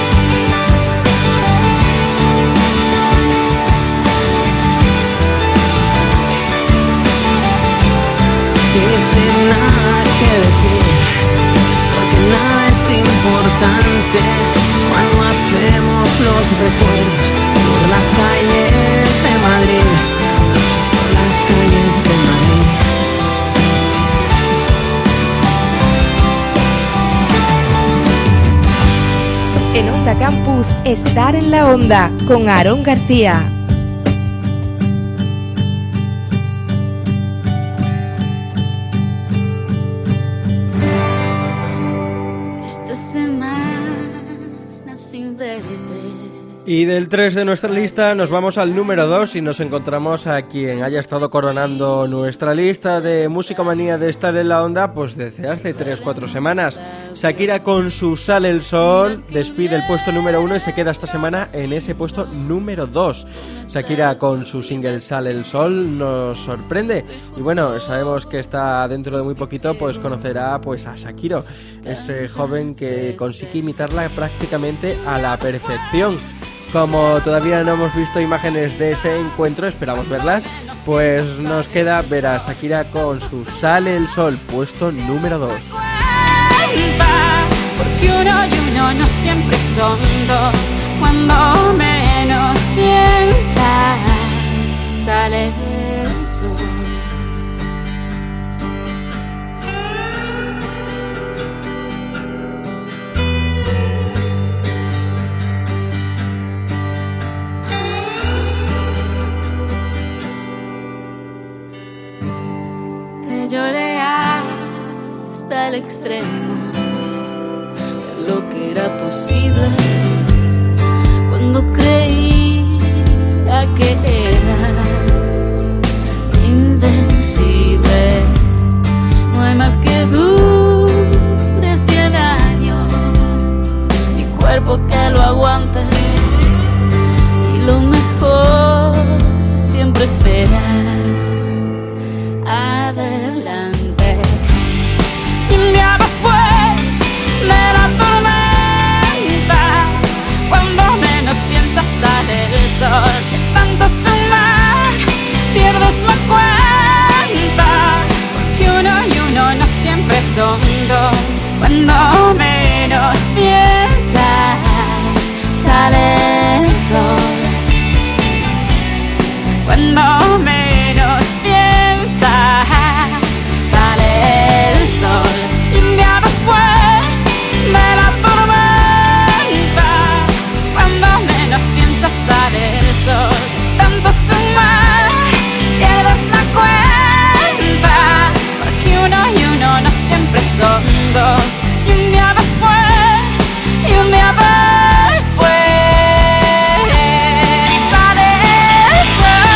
Y sin nada que decir, porque nada es importante cuando hacemos los recuerdos por las calles de Madrid, por las calles de Madrid. En Onda Campus, Estar en la Onda, con Aarón García. Esta semana sin verte. Y del tres de nuestra lista nos vamos al número dos y nos encontramos a quien haya estado coronando nuestra lista de Musicomanía de Estar en la Onda pues desde hace tres cuatro semanas. Shakira con su Sale el Sol despide el puesto número uno y se queda esta semana en ese puesto número dos. Shakira con su single Sale el Sol nos sorprende y bueno, sabemos que está dentro de muy poquito pues conocerá pues a Shakiro, ese joven que consigue imitarla prácticamente a la perfección. Como todavía no hemos visto imágenes de ese encuentro, esperamos verlas, pues nos queda ver a Shakira con su Sale el Sol, puesto número dos. Porque uno y uno no siempre son dos, cuando menos piensas, sale el sol. Lloré hasta el extremo de lo que era posible cuando creía que era invencible. No hay mal que dure cien años, mi cuerpo que lo aguante y lo Cuando menos piensas, sale el sol. Cuando menos piensas, sale el sol. Y un día después de la tormenta, cuando menos piensas, sale el sol. Tanto sumar, pierdes la cuenta, porque uno y uno no siempre son dos. Y un día después, y un día después, sale el sol.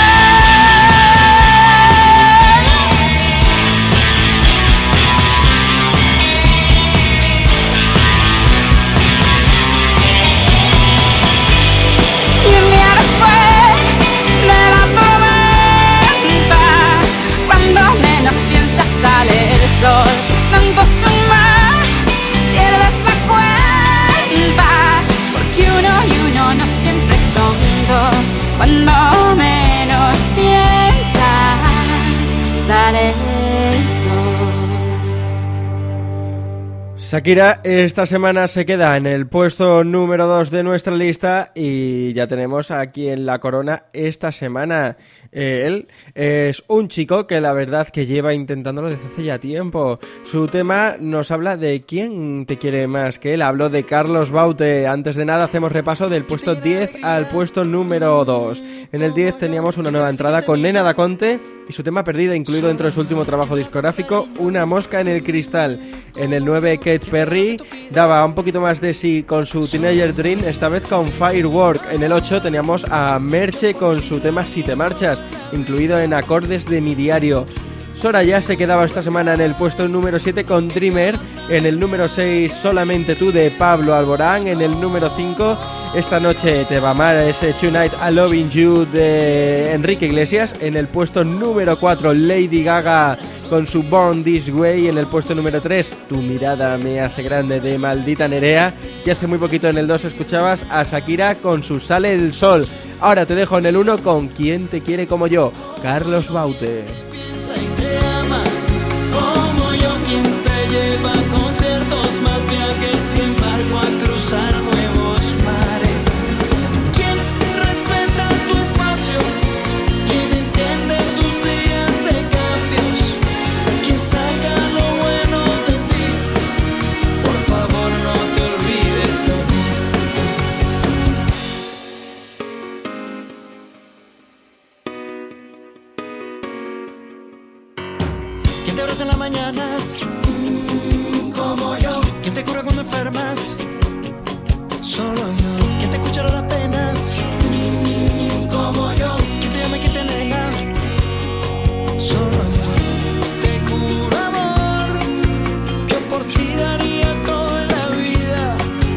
Y un día después de la tormenta, cuando menos piensas, sale el sol. Tanto sumar, pierdes la cuenta, porque uno y uno no siempre son dos. Cuando menos piensas, sale el sol. Shakira esta semana se queda en el puesto número dos de nuestra lista y ya tenemos aquí en la corona esta semana. Eh, él es un chico que la verdad que lleva intentándolo desde hace ya tiempo. Su tema nos habla de quién te quiere más que él. Habló de Carlos Baute. Antes de nada hacemos repaso del puesto diez al puesto número dos. En el diez teníamos una nueva entrada con Nena Da Conte y su tema Perdida, incluido dentro de su último trabajo discográfico, Una mosca en el cristal. En el nueve, Katy Perry daba un poquito más de sí con su Teenager Dream, esta vez con Firework. En el ocho teníamos a Merche con su tema Si te marchas, incluido en Acordes de mi diario. Soraya se quedaba esta semana en el puesto número siete con Dreamer. En el número seis, Solamente tú, de Pablo Alborán. En el número cinco, Esta noche te va a amar, ese Tonight I Loving You, de Enrique Iglesias. En el puesto número cuatro, Lady Gaga con su Born This Way. En el puesto número tres, Tu mirada me hace grande, de Maldita Nerea. Y hace muy poquito en el dos escuchabas a Shakira con su Sale el Sol. Ahora te dejo en el uno con Quién te quiere como yo, Carlos Baute. Como yo, quien te lleva a conciertos, más viajes, sin barco a cruzar nuevos mares. Quien respeta tu espacio, quien entiende tus días de cambios, quien saca lo bueno de ti. Por favor, no te olvides de mí. Quien te abraza en las mañanas, mm, como yo. Quien te cura cuando enfermas, solo yo. Quien te escucha las penas, mm, como yo. Quien te ama y quien te anhela, solo yo. Te juro, amor, que por ti daría todo en la vida.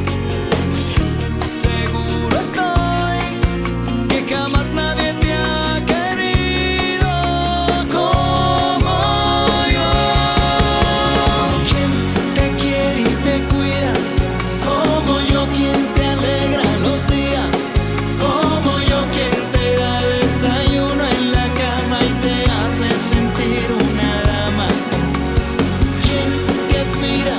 Seguro estoy que jamás nadie te ha querido como yo. Quien te quiere y te cuida, como yo, quien te alegra los días, como yo, quien te da desayuno en la cama y te hace sentir una dama. Quien te admira,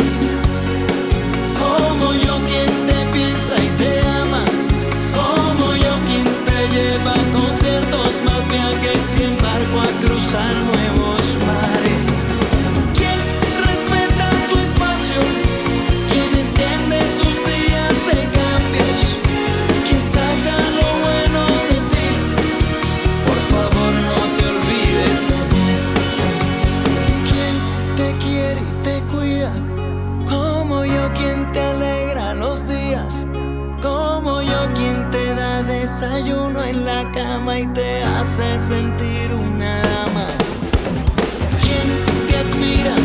como yo, quien te piensa y te ama, como yo, quien te lleva a conciertos, más viajes y en barco a cruzar nuevos mares. Quien respeta tu espacio, quien entiende tus días de cambios, quien saca lo bueno de ti. Por favor, no te olvides de mí. Quien te quiere y te cuida, como yo, quien te alegra los días, como yo, quien te da desayuno en la cama y te hace sentir una dama. Quien te admira,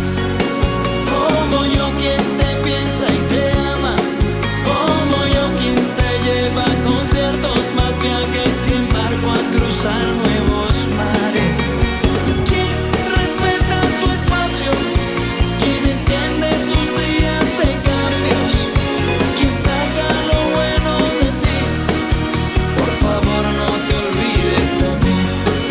como yo, quien te piensa y te ama, como yo, quien te lleva a conciertos, más viajes y en barco a cruzar nuevos mares. Quien respeta tu espacio, quien entiende tus días de cambios, quien saca lo bueno de ti. Por favor, no te olvides de mí.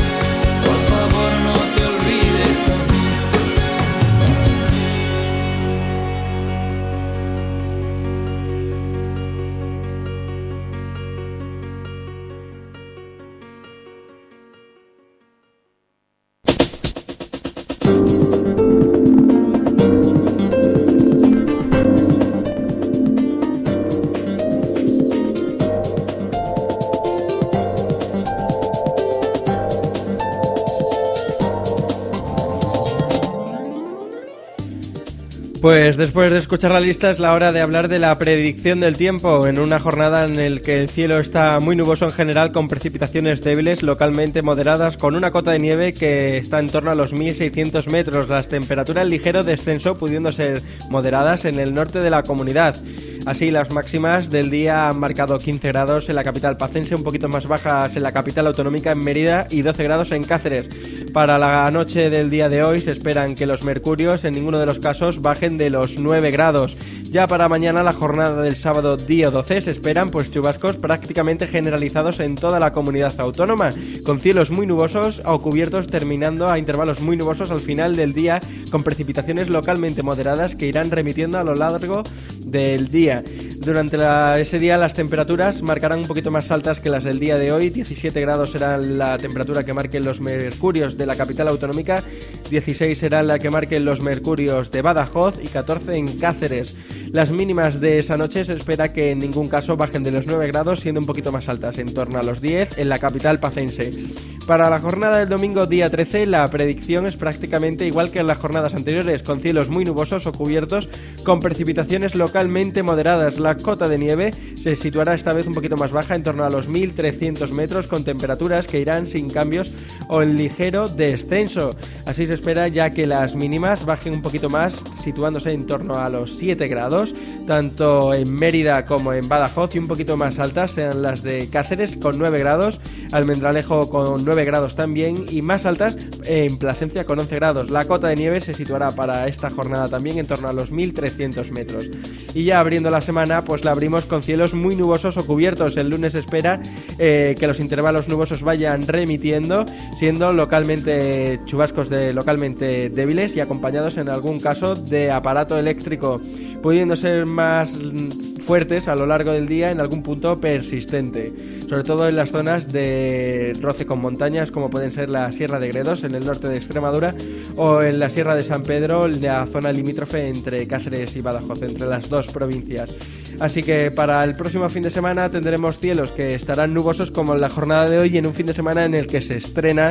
Pues después de escuchar la lista es la hora de hablar de la predicción del tiempo en una jornada en la que el cielo está muy nuboso en general, con precipitaciones débiles, localmente moderadas, con una cota de nieve que está en torno a los mil seiscientos metros, las temperaturas en ligero descenso pudiendo ser moderadas en el norte de la comunidad. Así, las máximas del día han marcado quince grados en la capital pacense, un poquito más bajas en la capital autonómica, en Mérida, y doce grados en Cáceres. Para la noche del día de hoy se esperan que los mercurios en ninguno de los casos bajen de los nueve grados. Ya para mañana, la jornada del sábado día doce, se esperan pues chubascos prácticamente generalizados en toda la comunidad autónoma, con cielos muy nubosos o cubiertos, terminando a intervalos muy nubosos al final del día, con precipitaciones localmente moderadas que irán remitiendo a lo largo del día. Durante la, ese día las temperaturas marcarán un poquito más altas que las del día de hoy. diecisiete grados será la temperatura que marquen los mercurios de la capital autonómica, dieciséis será la que marquen los mercurios de Badajoz y catorce en Cáceres. Las mínimas de esa noche se espera que en ningún caso bajen de los nueve grados, siendo un poquito más altas, en torno a los diez en la capital pacense. Para la jornada del domingo día trece, la predicción es prácticamente igual que en las jornadas anteriores, con cielos muy nubosos o cubiertos, con precipitaciones localmente moderadas. La cota de nieve se situará esta vez un poquito más baja, en torno a los mil trescientos metros, con temperaturas que irán sin cambios o en ligero descenso. Así se espera, ya que las mínimas bajen un poquito más, situándose en torno a los siete grados, tanto en Mérida como en Badajoz, y un poquito más altas sean las de Cáceres con nueve grados, Almendralejo con nueve grados también, y más altas en Plasencia con once grados. La cota de nieve se situará para esta jornada también en torno a los mil trescientos metros. Y ya abriendo la semana, pues la abrimos con cielos muy nubosos o cubiertos. El lunes se espera eh, que los intervalos nubosos vayan remitiendo, siendo localmente chubascos de localmente débiles y acompañados en algún caso de aparato eléctrico, pudiendo ser más fuertes a lo largo del día en algún punto persistente, sobre todo en las zonas de roce con montañas, como pueden ser la Sierra de Gredos en el norte de Extremadura, o en la Sierra de San Pedro, la zona limítrofe entre Cáceres y Badajoz, entre las dos provincias. Así que para el próximo fin de semana tendremos cielos que estarán nubosos como en la jornada de hoy, en un fin de semana en el que se estrena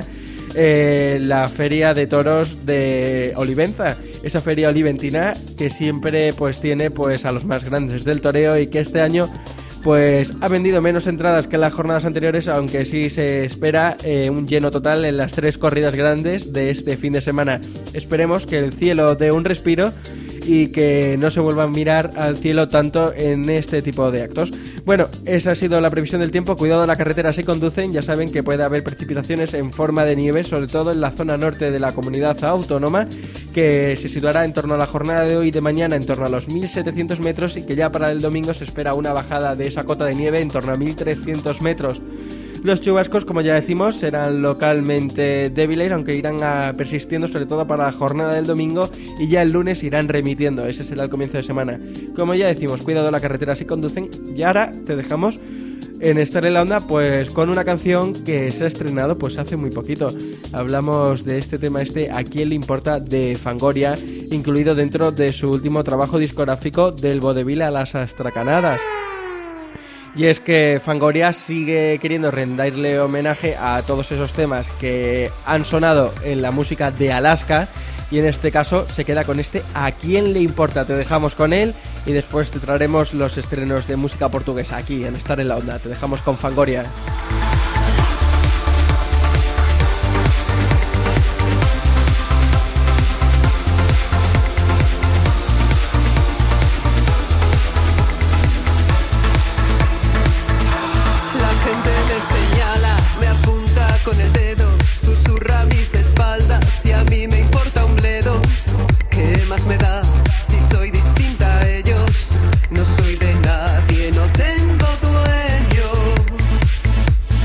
eh, la Feria de Toros de Olivenza, esa feria oliventina que siempre pues tiene pues a los más grandes del toreo, y que este año pues ha vendido menos entradas que en las jornadas anteriores, aunque sí se espera eh, un lleno total en las tres corridas grandes de este fin de semana. Esperemos que el cielo dé un respiro y que no se vuelva a mirar al cielo tanto en este tipo de actos. Bueno, esa ha sido la previsión del tiempo. Cuidado en la carretera si conducen, ya saben que puede haber precipitaciones en forma de nieve, sobre todo en la zona norte de la comunidad autónoma, que se situará en torno a la jornada de hoy y de mañana en torno a los mil setecientos metros, y que ya para el domingo se espera una bajada de esa cota de nieve en torno a mil trescientos metros. Los chubascos, como ya decimos, serán localmente débiles, aunque irán a persistiendo sobre todo para la jornada del domingo, y ya el lunes irán remitiendo. Ese será el comienzo de semana. Como ya decimos, cuidado en la carretera si conducen. Y ahora te dejamos en Estar en la Onda pues con una canción que se ha estrenado pues hace muy poquito. Hablamos de este tema, este ¿A quién le importa?, de Fangoria, incluido dentro de su último trabajo discográfico, Del vodevil a las astracanadas. Y es que Fangoria sigue queriendo rendirle homenaje a todos esos temas que han sonado en la música de Alaska, y en este caso se queda con este ¿A quién le importa? Te dejamos con él y después te traeremos los estrenos de música portuguesa aquí en Estar en la Onda. Te dejamos con Fangoria. Con el dedo, susurra mis espaldas, y a mí me importa un bledo. ¿Qué más me da si soy distinta a ellos? No soy de nadie, no tengo dueño.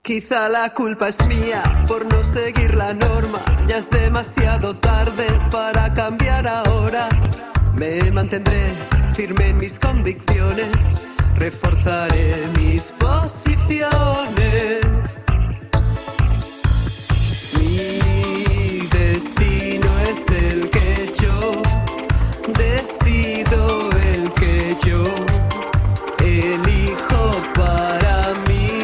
Quizá la culpa es mía por no seguir la norma. Ya es demasiado tarde para cambiar ahora. Me mantendré firme en mis convicciones. Reforzaré mis posiciones. Mi destino es el que yo decido, el que yo elijo para mí.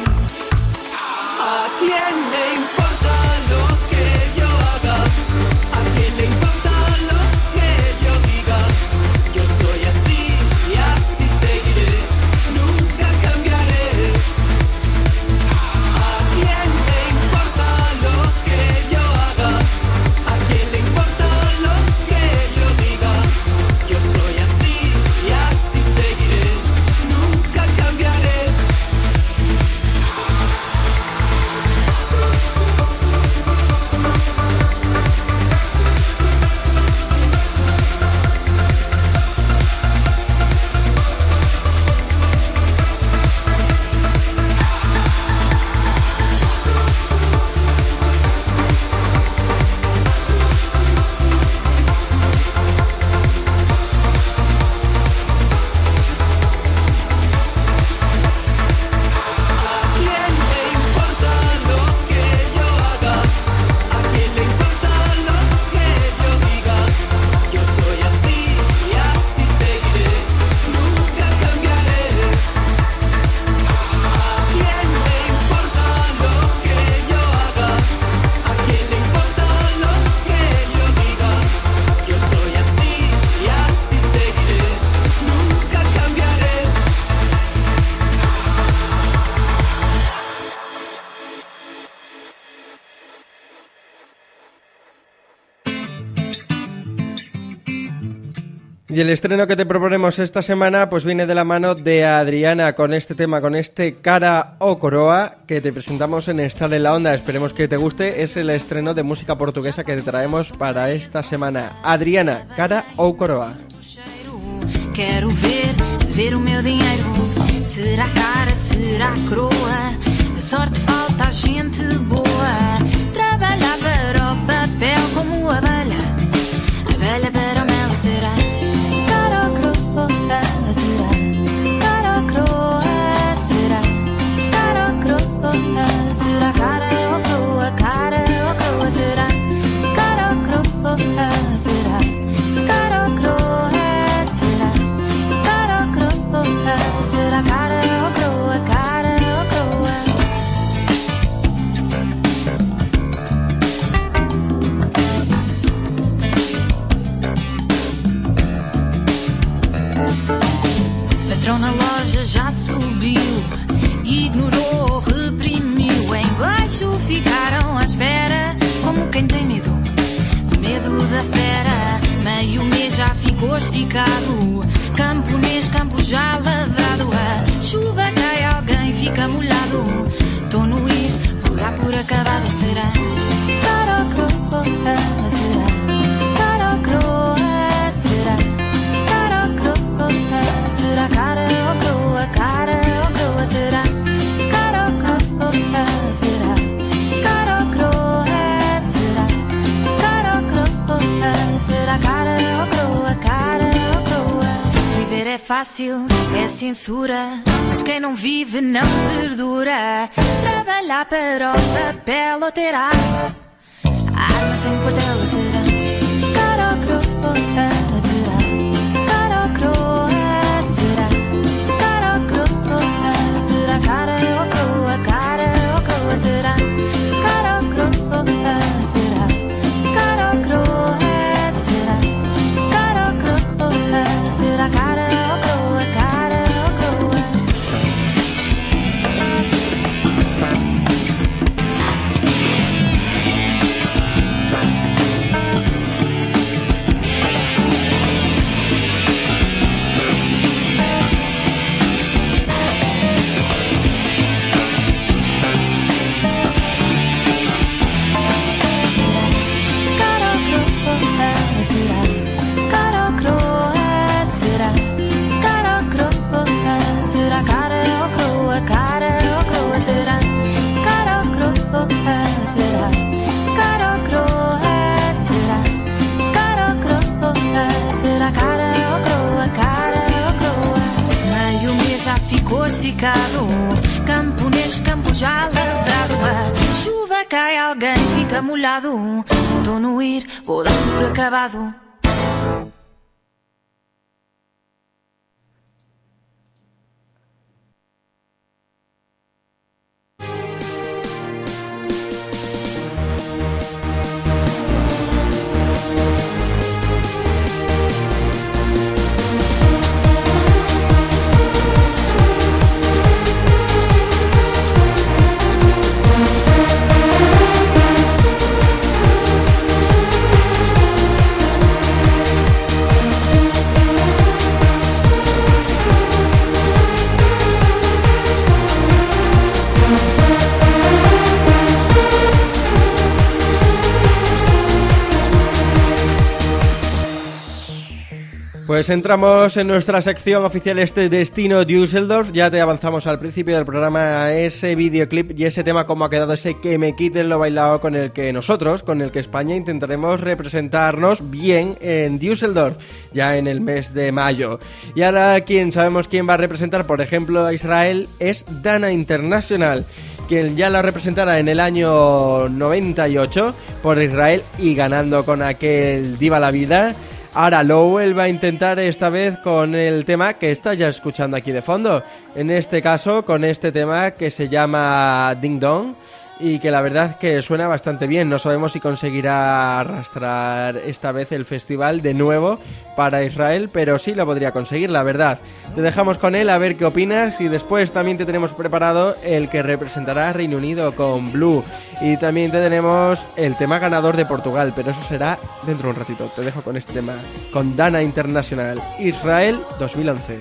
¿A quién le importa lo que yo haga? ¿A quién le importa lo que yo diga? Yo soy así y así seguiré, nunca cambiaré. ¿A quién le importa lo que yo haga? ¿A quién le importa lo que yo diga? Yo soy así y así seguiré, nunca cambiaré. Y el estreno que te proponemos esta semana pues viene de la mano de Adriana con este tema, con este Cara o Coroa que te presentamos en Estar en la Onda. Esperemos que te guste, es el estreno de música portuguesa que te traemos para esta semana. Adriana, Cara ou Coroa. Quero ver, ver o meu dinheiro. Será cara, será coroa? A sorte falta a gente boa. Trabalhar para o papel como abelha. Abelha para o mel será. Cara ou coroa será. Cara ou coroa será. Cara ou coroa será. Cara ou coroa, cara ou coroa será. Cara ou coroa será. Cara ou coroa será. Cara ou coroa será. Cara ou coroa, cara ou coroa. Patrão na loja já subiu, ignorou, reprimiu. Embaixo ficaram à espera, como quem tem medo, medo da fera. Meio mês já ficou esticado, camponês, campo já lavrado. A chuva cai, alguém fica molhado. Tô no ir, vou dar por acabado. Será cara ou coroa? Será cara ou coroa? Será cara ou coroa? Será cara ou coroa? Cara ou coroa? Será cara ou coroa? Será cara ou coroa? Será cara ou coroa? Será cara ou coroa? Cara ou coroa? Viver é fácil, é censura, mas quem não vive não perdura. Trabalhar para o papel ou ter arma, arma sem quartel. Será cara ou coroa? Será cara ou coroa? Será cara ou coroa? Será cara ou coroa? Cara ou coroa? Será cara ou coroa? Será cara ou coroa? Será cara ou coroa? Será cara ou coroa? Cara ou coroa? já ficou esticado. Camponês, campo já lavrado. A chuva cai, alguém fica molhado. Tô no ir, vou dar por acabado. Pues entramos en nuestra sección oficial, este Destino Düsseldorf. Ya te avanzamos al principio del programa ese videoclip y ese tema, como ha quedado ese Que me quiten lo bailado, con el que nosotros, con el que España intentaremos representarnos bien en Düsseldorf, ya en el mes de mayo. Y ahora, ¿quién sabemos quién va a representar, por ejemplo, a Israel? Es Dana International, quien ya la representara en el año noventa y ocho por Israel y ganando con aquel Diva la Vida. Ahora Lowell va a intentar esta vez con el tema que está ya escuchando aquí de fondo. En este caso con este tema que se llama Ding Dong y que la verdad que suena bastante bien. No sabemos si conseguirá arrastrar esta vez el festival de nuevo para Israel, pero sí lo podría conseguir, la verdad. Te dejamos con él a ver qué opinas y después también te tenemos preparado el que representará a Reino Unido con Blue y también te tenemos el tema ganador de Portugal, pero eso será dentro de un ratito. Te dejo con este tema, con Dana International, Israel dos mil once.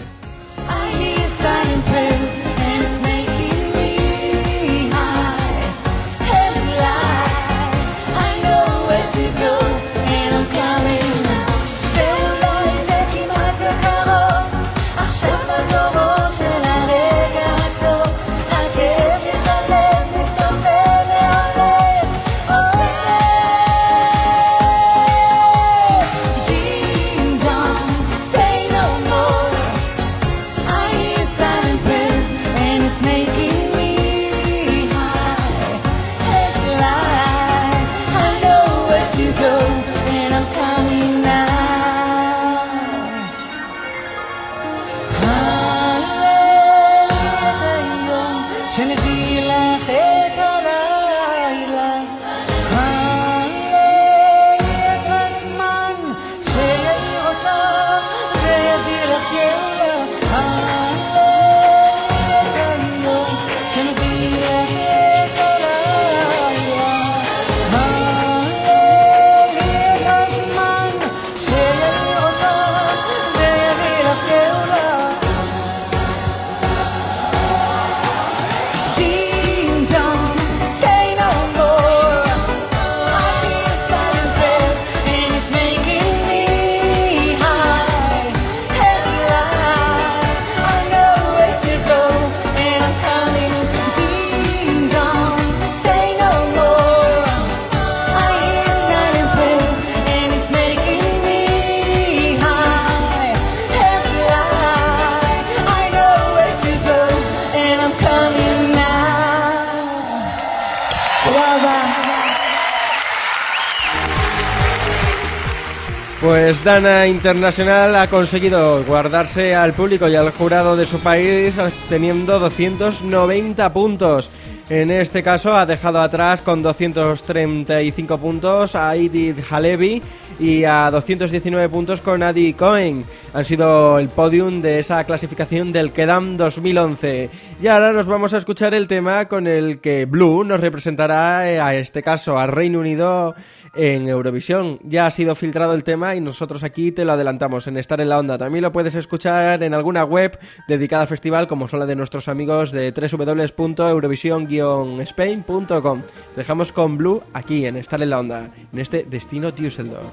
Pues Dana International ha conseguido guardarse al público y al jurado de su país teniendo doscientos noventa puntos. En este caso ha dejado atrás con doscientos treinta y cinco puntos a Edith Halevi y a doscientos diecinueve puntos con Adi Cohen. Han sido el podium de esa clasificación del Kedam dos mil once. Y ahora nos vamos a escuchar el tema con el que Blue nos representará, a este caso, a Reino Unido en Eurovisión. Ya ha sido filtrado el tema y nosotros aquí te lo adelantamos en Estar en la Onda. También lo puedes escuchar en alguna web dedicada al festival, como son la de nuestros amigos de doble u doble u doble u punto eurovisión guion spain punto com. Dejamos con Blue aquí en Estar en la Onda, en este Destino Düsseldorf.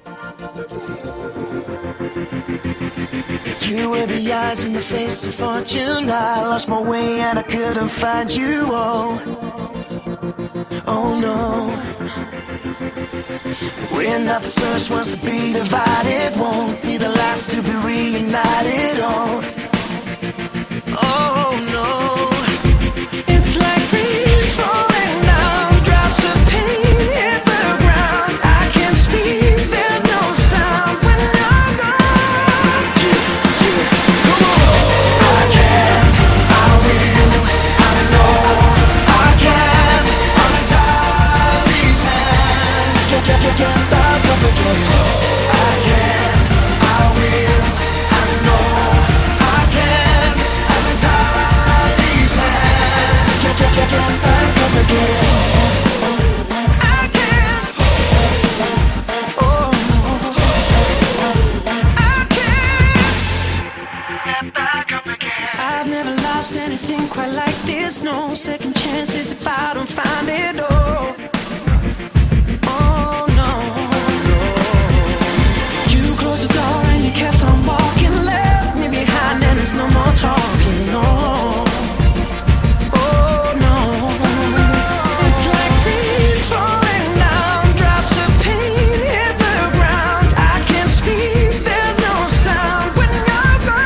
You were the eyes in the face of fortune. I lost my way and I couldn't find you. Oh, oh no. We're not the first ones to be divided. Won't be the last to be reunited. Oh, never lost anything quite like this. No second chances if I don't find it. Oh, oh no, no. You closed the door and you kept on walking, left me behind and there's no more talking. No, oh no. It's like trees falling down, drops of pain hit the ground. I can't speak, there's no sound when you're gone.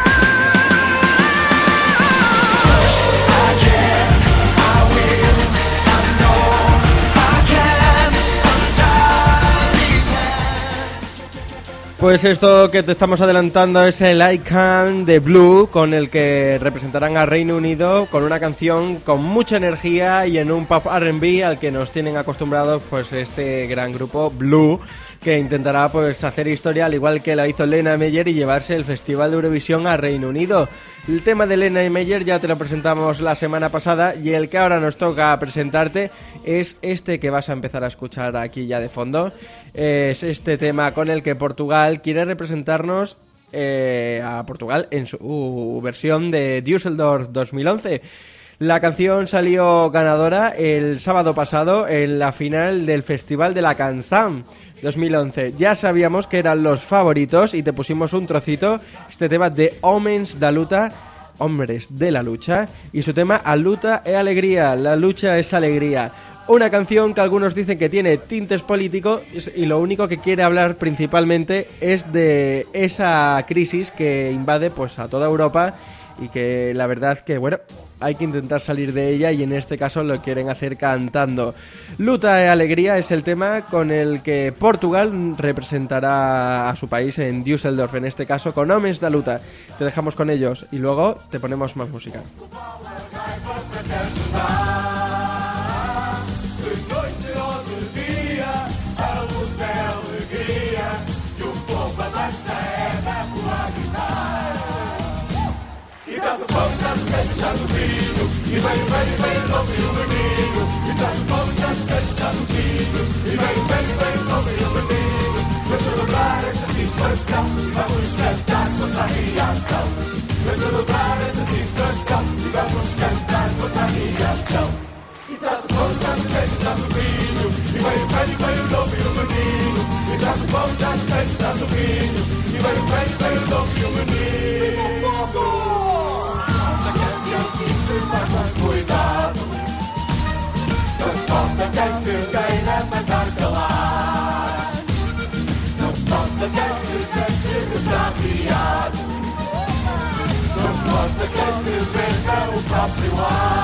Pues esto que te estamos adelantando es el I Can de Blue, con el que representarán a Reino Unido con una canción con mucha energía y en un pop R and B al que nos tienen acostumbrados pues este gran grupo Blue, que intentará pues hacer historia al igual que la hizo Lena Meyer y llevarse el Festival de Eurovisión a Reino Unido. El tema de Lena Meyer ya te lo presentamos la semana pasada y el que ahora nos toca presentarte es este que vas a empezar a escuchar aquí ya de fondo. Es este tema con el que Portugal quiere representarnos eh, a Portugal en su uh, versión de Düsseldorf dos mil once. La canción salió ganadora el sábado pasado en la final del Festival de la Canção dos mil once. Ya sabíamos que eran los favoritos y te pusimos un trocito, este tema de Homens da Luta, Hombres de la Lucha, y su tema A Luta é Alegría, la lucha es alegría. Una canción que algunos dicen que tiene tintes políticos y lo único que quiere hablar principalmente es de esa crisis que invade pues a toda Europa y que la verdad que, bueno, hay que intentar salir de ella y en este caso lo quieren hacer cantando. Luta e Alegría es el tema con el que Portugal representará a su país en Düsseldorf, en este caso con Homens da Luta. Te dejamos con ellos y luego te ponemos más música. Traz o pão, traz o peixe, traz o vinho. E vem, vem, vem, louco e o menino. E traz o pão, traz o peixe, traz o vinho. E vem, vem, vem, louco e o menino. Vem celebrar esta situação e vamos cantar contra a reação. Vem celebrar esta situação e vamos cantar contra a reação. E traz o pão, traz o peixe, traz o vinho. E vem, vem, vem, louco e o menino. E traz o pão, traz o peixe, traz o vinho. E vem, vem, vem, louco e o menino. Cuidado, não falta quem te queira mandar calar. Não falta quem te deixe desafiado. Não falta quem te perca o próprio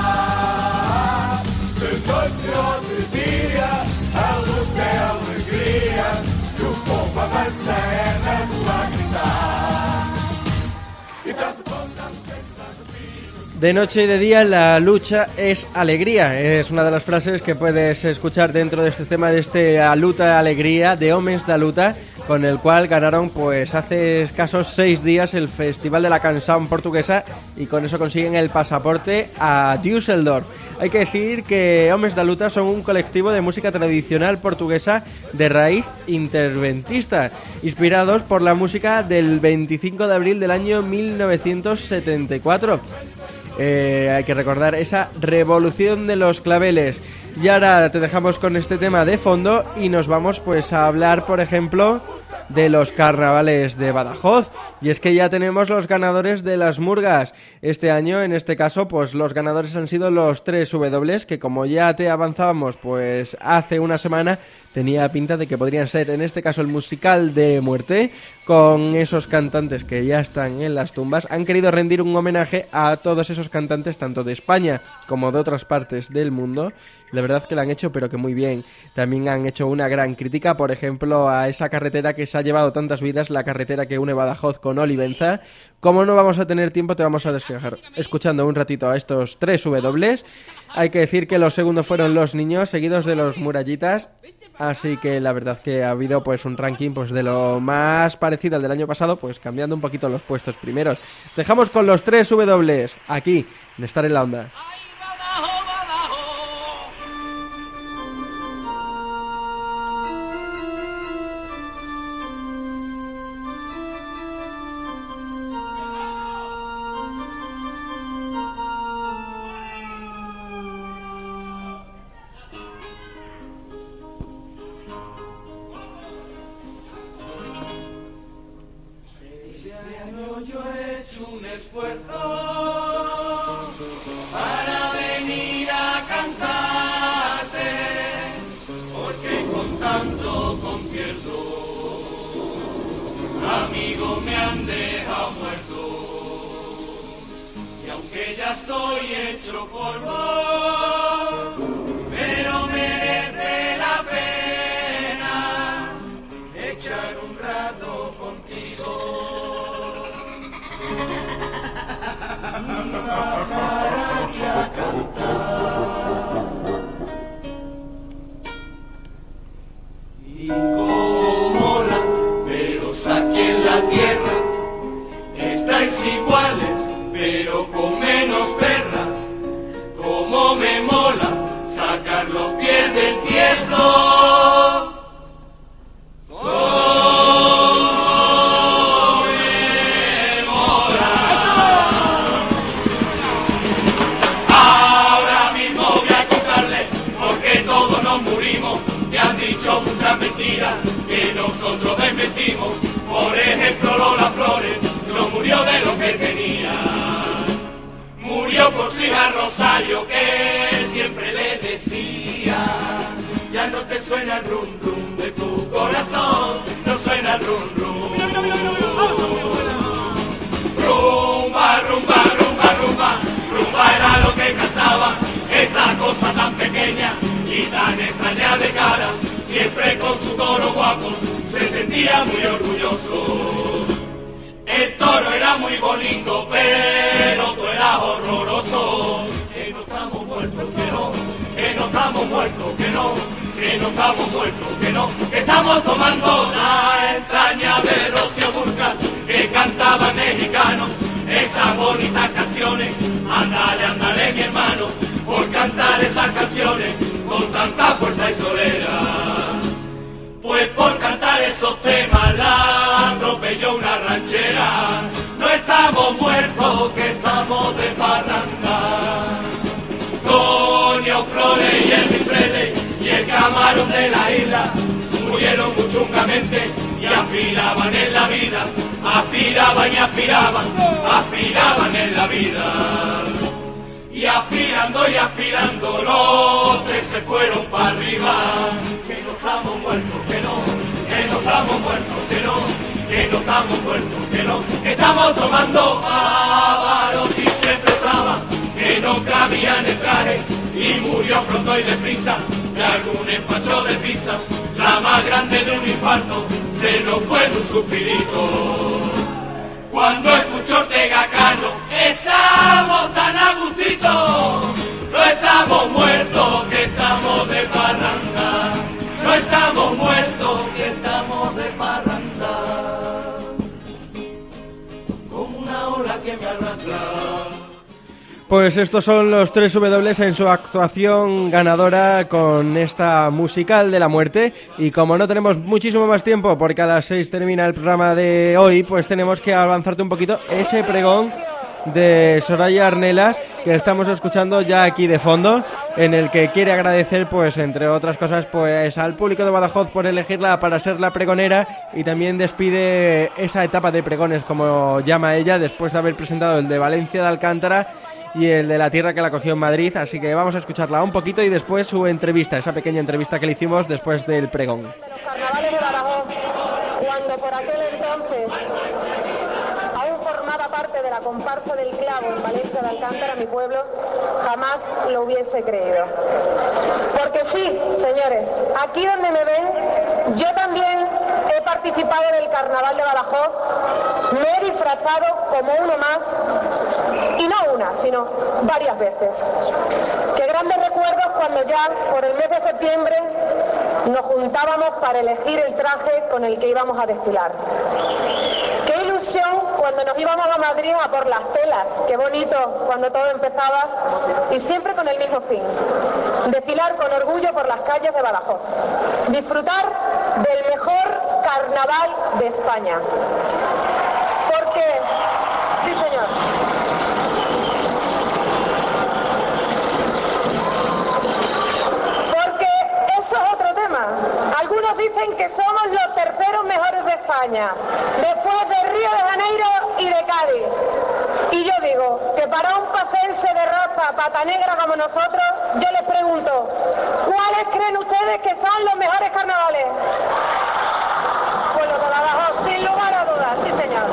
ar. De noite ou de dia, a luta é a alegria. E o povo avança é na rua a gritar. E traz o pão, traz o peixe, traz o vinho. De noche y de día la lucha es alegría, es una de las frases que puedes escuchar dentro de este tema de este A Luta Alegría de Homens da Luta, con el cual ganaron pues hace escasos seis días el Festival de la Canção portuguesa y con eso consiguen el pasaporte a Düsseldorf. Hay que decir que Homens da Luta son un colectivo de música tradicional portuguesa de raíz interventista, inspirados por la música del veinticinco de abril del año mil novecientos setenta y cuatro. Eh, hay que recordar esa revolución de los claveles. Y ahora te dejamos con este tema de fondo y nos vamos pues a hablar, por ejemplo, de los carnavales de Badajoz. Y es que ya tenemos los ganadores de las murgas. Este año, en este caso, pues los ganadores han sido los tres W, que como ya te avanzábamos pues hace una semana, tenía pinta de que podrían ser, en este caso, el musical de muerte, con esos cantantes que ya están en las tumbas. Han querido rendir un homenaje a todos esos cantantes, tanto de España como de otras partes del mundo. La verdad que lo han hecho, pero que muy bien. También han hecho una gran crítica, por ejemplo, a esa carretera que se ha llevado tantas vidas, la carretera que une Badajoz con Olivenza. Como no vamos a tener tiempo, te vamos a despejar escuchando un ratito a estos tres W. Hay que decir que los segundos fueron Los Niños, seguidos de Los Murallitas. Así que la verdad que ha habido pues un ranking pues de lo más parecido al del año pasado, pues cambiando un poquito los puestos primeros. Dejamos con los tres W aquí, en Estar en la Onda. esfuerzo para venir a cantarte, porque con tanto concierto, amigos me han dejado muerto. Y aunque ya estoy hecho polvo, pero merece la pena echar un rato contigo y bajar aquí a cantar. Y como mola veros aquí en la tierra, estáis iguales pero con menos perras. Como me mola sacar los pies del tiesto. ¡Oh, me mola! Ahora mismo voy a contarles porque todos nos murimos. Me han dicho muchas mentiras que nosotros desmentimos. Por ejemplo, Lola Flores no murió de lo que tenía. Murió por su hija Rosario, que siempre le decía: ya no te suena el rum rum de tu corazón, no suena el rum rum. Rumba, rumba, rumba, rumba, rumba era lo que cantaba, esa cosa tan pequeña y tan extraña de cara, siempre con su toro guapo, se sentía muy orgulloso. El toro era muy bonito, pero tú eras horroroso. Que no estamos muertos, que no, que no estamos muertos, que no, que no estamos muertos, que no, que estamos tomando la entraña de Rocío Dúrcal, que cantaba en mexicano esas bonitas canciones. Ándale, ándale, mi hermano, por cantar esas canciones con tanta fuerza y solera. Pues por cantar esos temas la atropelló una ranchera. No estamos muertos, que estamos de parranda. Doña Flores y el Freire y el camarón de la isla murieron muy chungamente y aspiraban en la vida. Aspiraban y aspiraban, aspiraban en la vida. Y aspirando y aspirando los tres se fueron para arriba. Que no estamos muertos, que no, que no estamos muertos, que no, que no estamos muertos, que no, que estamos tomando Pavarotti siempre estaba, que no cabía en el traje y murió pronto y deprisa de algún empacho de pizza. La más grande de un infarto se nos fue de un suspirito. Cuando escucho Ortega Cano, estamos tan a gustito. No estamos muertos, que estamos de parranda. No estamos muertos, que estamos de parranda. Como una ola que me arrastra. Pues estos son los tres W en su actuación ganadora con esta musical de la muerte. Y como no tenemos muchísimo más tiempo, porque a las seis termina el programa de hoy, pues tenemos que avanzarte un poquito ese pregón de Soraya Arnelas que estamos escuchando ya aquí de fondo, en el que quiere agradecer, pues entre otras cosas, pues al público de Badajoz por elegirla para ser la pregonera, y también despide esa etapa de pregones, como llama ella, después de haber presentado el de Valencia de Alcántara y el de la tierra que la cogió en Madrid. Así que vamos a escucharla un poquito y después su entrevista, esa pequeña entrevista que le hicimos después del pregón. Los carnavales de Badajoz, cuando por aquel entonces aún formaba parte de la comparsa del Clavo en Valencia de Alcántara, mi pueblo, jamás lo hubiese creído. Porque sí, señores, aquí donde me ven, yo también he participado en el carnaval de Badajoz, me he disfrazado como uno más, y no una, sino varias veces. Qué grandes recuerdos cuando ya por el mes de septiembre nos juntábamos para elegir el traje con el que íbamos a desfilar. Qué ilusión cuando nos íbamos a Madrid a por las telas, qué bonito cuando todo empezaba, y siempre con el mismo fin: desfilar con orgullo por las calles de Badajoz, disfrutar del mejor carnaval de España. Porque, sí señor, porque eso es otro tema. Algunos dicen que somos los terceros mejores de España, después de Río de Janeiro y de Cádiz. Y Y yo digo que para un pacense de raza pata negra como nosotros, yo les pregunto, ¿cuáles creen ustedes que son los mejores carnavales? Pues los de Badajoz, sin lugar a dudas, sí señor.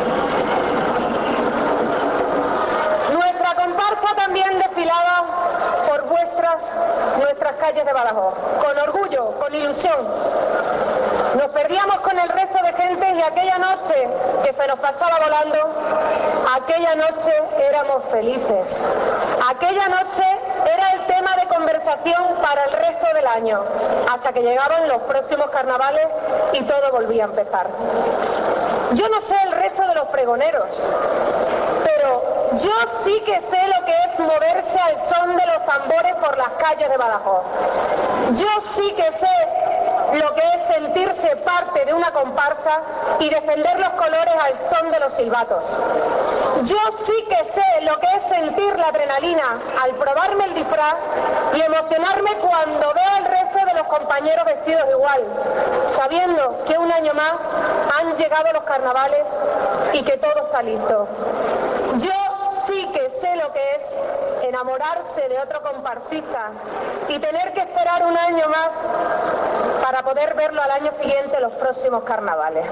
Nuestra comparsa también desfilaba por vuestras, nuestras calles de Badajoz, con orgullo, con ilusión. Nos perdíamos con el resto de gente y aquella noche que se nos pasaba volando, aquella noche éramos felices. Aquella noche era el tema de conversación para el resto del año, hasta que llegaban los próximos carnavales y todo volvía a empezar. Yo no sé el resto de los pregoneros, pero yo sí que sé lo que es moverse al son de los tambores por las calles de Badajoz. Yo sí que sé lo que es sentirse parte de una comparsa y defender los colores al son de los silbatos. Yo sí que sé lo que es sentir la adrenalina al probarme el disfraz y emocionarme cuando veo al resto de los compañeros vestidos igual, sabiendo que un año más han llegado los carnavales y que todo está listo. Yo sí que sé lo que es enamorarse de otro comparsista y tener que esperar un año más para poder verlo al año siguiente en los próximos carnavales.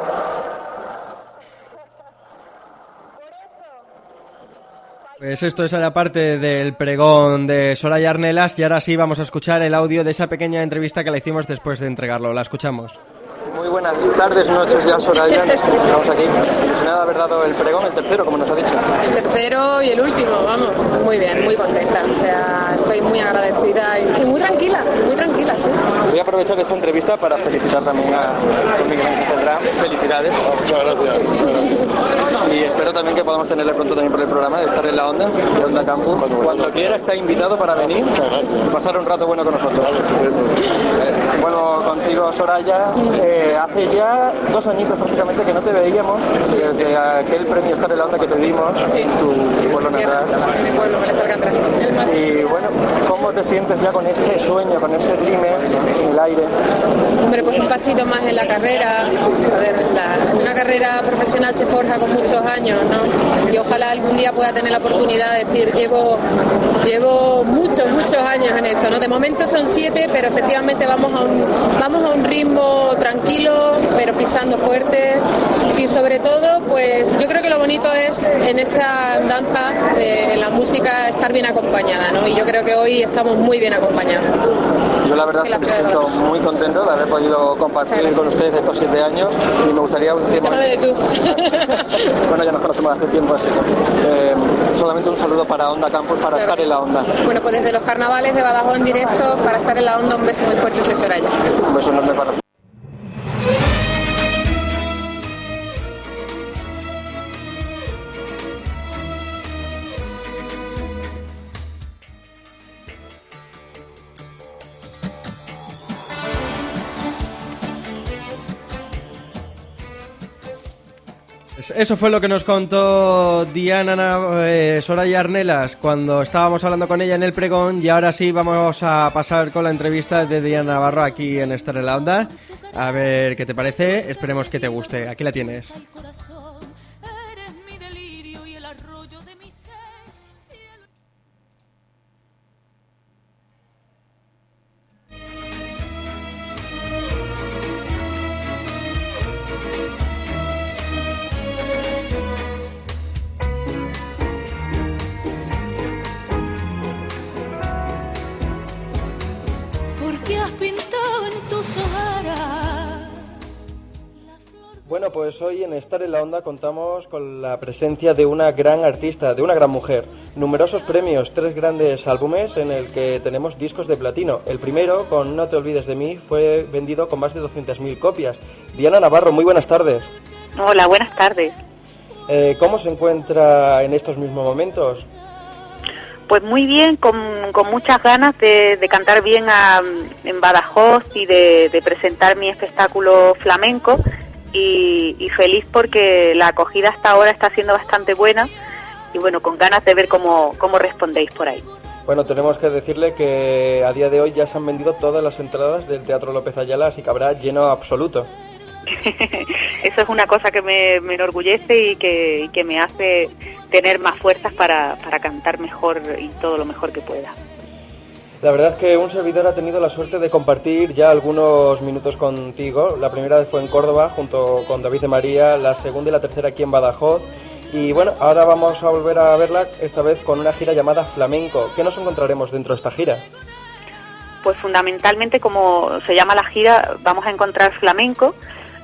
Pues esto es la parte del pregón de Soraya Arnelas y ahora sí vamos a escuchar el audio de esa pequeña entrevista que le hicimos después de entregarlo. La escuchamos. Muy buenas tardes, noches ya, Soraya. Estamos aquí. Ilusionada de haber dado el pregón, el tercero, como nos ha dicho. El tercero y el último, vamos. Muy bien, muy contenta. O sea, estoy muy agradecida y muy tranquila, muy tranquila, sí. Voy a aprovechar esta entrevista para felicitar también a Miguel Ángel Cedrán. Felicidades. Muchas gracias. Y espero también que podamos tenerle pronto también por el programa de Estar en la Onda, de Onda Campus. Cuando, Cuando quiera está invitado para venir y pasar un rato bueno con nosotros. Bueno, contigo, Soraya. Eh, hace ya dos añitos prácticamente que no te veíamos, sí. Desde aquel premio Estar en la Onda que te dimos, sí. En tu pueblo natal. Sí, mi pueblo, Alcántara. Y bueno, ¿cómo te sientes ya con este sueño, con ese dreamer en el aire? Hombre, pues un pasito más en la carrera. A ver, la, una carrera profesional se forja con muchos años, ¿no? Y ojalá algún día pueda tener la oportunidad de decir, llevo, llevo muchos, muchos años en esto, ¿no? De momento son siete, pero efectivamente vamos a un, vamos a un ritmo tranquilo, pero pisando fuerte. Y sobre todo, pues yo creo que lo bonito es en esta danza, eh, en la música, estar bien acompañada, ¿no? Y yo creo que hoy estamos muy bien acompañados. Yo la verdad es que me siento muy contento de haber podido compartir Chale. con ustedes estos siete años y me gustaría un tiempo... Déjame de tú. Bueno, ya nos conocemos hace tiempo así. Eh, solamente un saludo para Onda Campus, para claro. Estar en la Onda. Bueno, pues desde los carnavales de Badajoz en directo, para Estar en la Onda, un beso muy fuerte, soy Soraya. Un beso enorme para usted. Eso fue lo que nos contó Diana eh, Soraya Arnelas cuando estábamos hablando con ella en el pregón, y ahora sí vamos a pasar con la entrevista de Diana Navarro aquí en Estar en la Onda. A ver qué te parece, esperemos que te guste. Aquí la tienes. Bueno, pues hoy en Estar en la Onda contamos con la presencia de una gran artista, de una gran mujer. Numerosos premios, tres grandes álbumes en el que tenemos discos de platino. El primero, con No te olvides de mí, fue vendido con más de doscientas mil copias. Diana Navarro, muy buenas tardes. Hola, buenas tardes. Eh, ¿Cómo se encuentra en estos mismos momentos? Pues muy bien, con, con muchas ganas de, de cantar bien a, en Badajoz y de, de presentar mi espectáculo flamenco. Y, y feliz porque la acogida hasta ahora está siendo bastante buena y bueno, con ganas de ver cómo, cómo respondéis por ahí. Bueno, tenemos que decirle que a día de hoy ya se han vendido todas las entradas del Teatro López Ayala, así que habrá lleno absoluto. eso es una cosa que me, me enorgullece y que, y que me hace tener más fuerzas para, para cantar mejor y todo lo mejor que pueda. La verdad es que un servidor ha tenido la suerte de compartir ya algunos minutos contigo. La primera vez fue en Córdoba, junto con David de María, la segunda y la tercera aquí en Badajoz. Y bueno, ahora vamos a volver a verla, esta vez con una gira llamada Flamenco. ¿Qué nos encontraremos dentro de esta gira? Pues fundamentalmente, como se llama la gira, vamos a encontrar flamenco,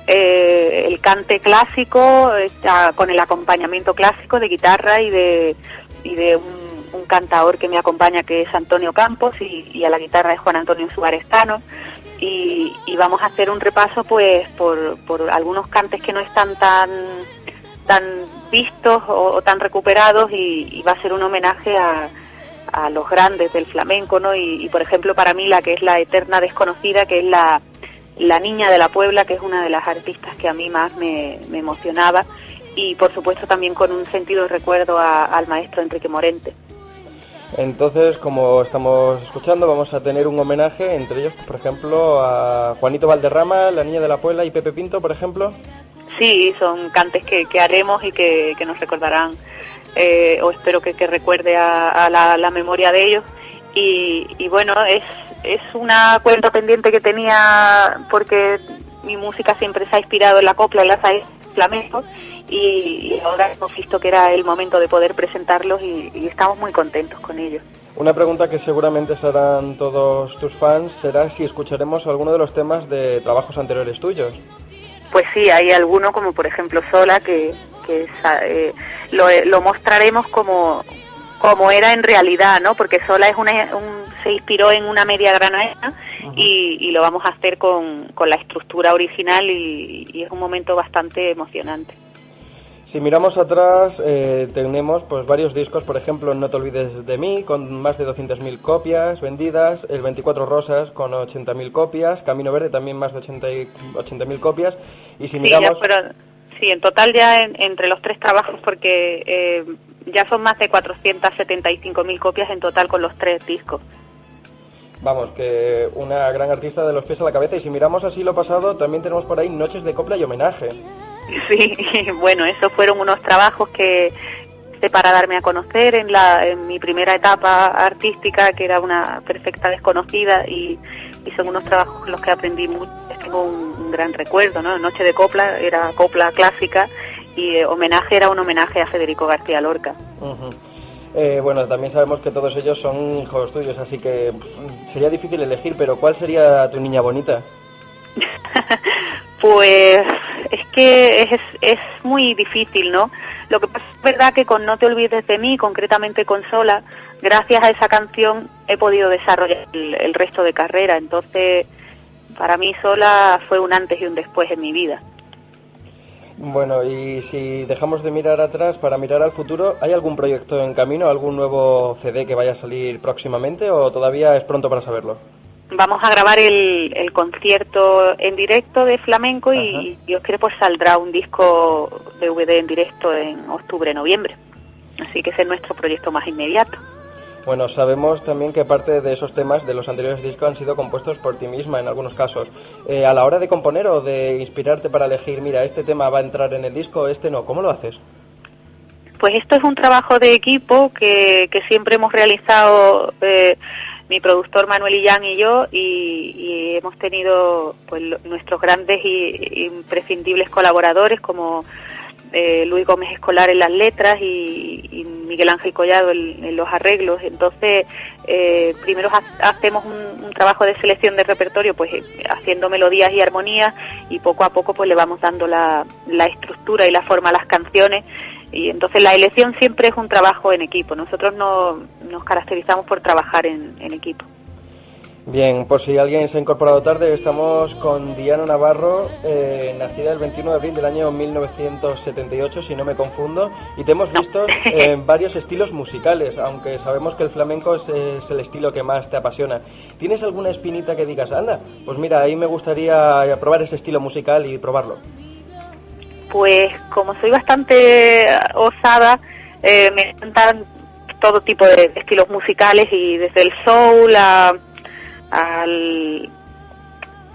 eh, el cante clásico, eh, con el acompañamiento clásico de guitarra y de, y de un un cantador que me acompaña, que es Antonio Campos, y, y a la guitarra es Juan Antonio Suárez-Tano, y, y vamos a hacer un repaso pues por, por algunos cantes que no están tan tan vistos o, o tan recuperados, y, y va a ser un homenaje a, a los grandes del flamenco, ¿no? Y, y por ejemplo, para mí la que es la eterna desconocida, que es la, la Niña de la Puebla, que es una de las artistas que a mí más me, me emocionaba, y por supuesto también con un sentido de recuerdo a, al maestro Enrique Morente. Entonces, como estamos escuchando, vamos a tener un homenaje, entre ellos, por ejemplo, a Juanito Valderrama, La Niña de la Puebla y Pepe Pinto, por ejemplo. Sí, son cantes que, que haremos y que, que nos recordarán, eh, o espero que, que recuerde a, a la, la memoria de ellos. Y, y bueno, es, es una cuenta pendiente que tenía, porque mi música siempre se ha inspirado en la copla y la raíz flamenco. Y, y ahora hemos visto que era el momento de poder presentarlos y, y estamos muy contentos con ellos. Una pregunta que seguramente se harán todos tus fans será si escucharemos alguno de los temas de trabajos anteriores tuyos. Pues sí, hay alguno, como por ejemplo Sola, que, que eh, lo, lo mostraremos como, como era en realidad, ¿no? Porque Sola es una, un, se inspiró en una media granadina. Uh-huh. y, y lo vamos a hacer con, con la estructura original y, y es un momento bastante emocionante. Si miramos atrás, eh, tenemos pues varios discos, por ejemplo, No te olvides de mí, con más de doscientas mil copias vendidas, el veinticuatro Rosas con ochenta mil copias, Camino Verde también más de ochenta mil copias, y si miramos... Sí, ya, pero, sí, en total ya en, entre los tres trabajos, porque eh, ya son más de cuatrocientas setenta y cinco mil copias en total con los tres discos. Vamos, que una gran artista de los pies a la cabeza, y si miramos así lo pasado, también tenemos por ahí Noches de Copla y Homenaje. Sí, bueno, esos fueron unos trabajos que hice para darme a conocer en, la, en mi primera etapa artística, que era una perfecta desconocida, y, y son unos trabajos en los que aprendí mucho. Tengo un, un gran recuerdo, ¿no? Noche de Copla era copla clásica y eh, Homenaje era un homenaje a Federico García Lorca. Uh-huh. Eh, bueno, también sabemos que todos ellos son hijos tuyos, así que pff, sería difícil elegir, pero ¿cuál sería tu niña bonita? Pues es que es, es muy difícil, ¿no? Lo que pasa es verdad que con No te olvides de mí, concretamente con Sola, gracias a esa canción he podido desarrollar el, el resto de carrera. Entonces, para mí Sola fue un antes y un después en mi vida. Bueno, y si dejamos de mirar atrás para mirar al futuro, ¿hay algún proyecto en camino, algún nuevo C D que vaya a salir próximamente o todavía es pronto para saberlo? Vamos a grabar el, el concierto en directo de flamenco. Ajá. Y Dios quiere pues saldrá un disco de D V D en directo en octubre, noviembre. Así que ese es nuestro proyecto más inmediato. Bueno, sabemos también que parte de esos temas de los anteriores discos han sido compuestos por ti misma en algunos casos. Eh, a la hora de componer o de inspirarte para elegir, mira, este tema va a entrar en el disco, este no, ¿cómo lo haces? Pues esto es un trabajo de equipo que, que siempre hemos realizado eh, mi productor Manuel Illán y yo, y, y hemos tenido pues nuestros grandes y imprescindibles colaboradores como eh, Luis Gómez Escolar en las letras y, y Miguel Ángel Collado en, en los arreglos. Entonces eh, primero ha, hacemos un, un trabajo de selección de repertorio, pues eh, haciendo melodías y armonías, y poco a poco pues le vamos dando la, la estructura y la forma a las canciones. Y entonces la elección siempre es un trabajo en equipo. Nosotros no nos caracterizamos por trabajar en, en equipo. Bien, por si alguien se ha incorporado tarde, estamos con Diana Navarro, eh, nacida el veintiuno de abril del año mil novecientos setenta y ocho, si no me confundo, y te hemos visto en varios estilos musicales, aunque sabemos que el flamenco es, es el estilo que más te apasiona. ¿Tienes alguna espinita que digas, anda, pues mira, ahí me gustaría probar ese estilo musical y probarlo? Pues como soy bastante osada, eh, me encantan todo tipo de estilos musicales, y desde el soul a, al,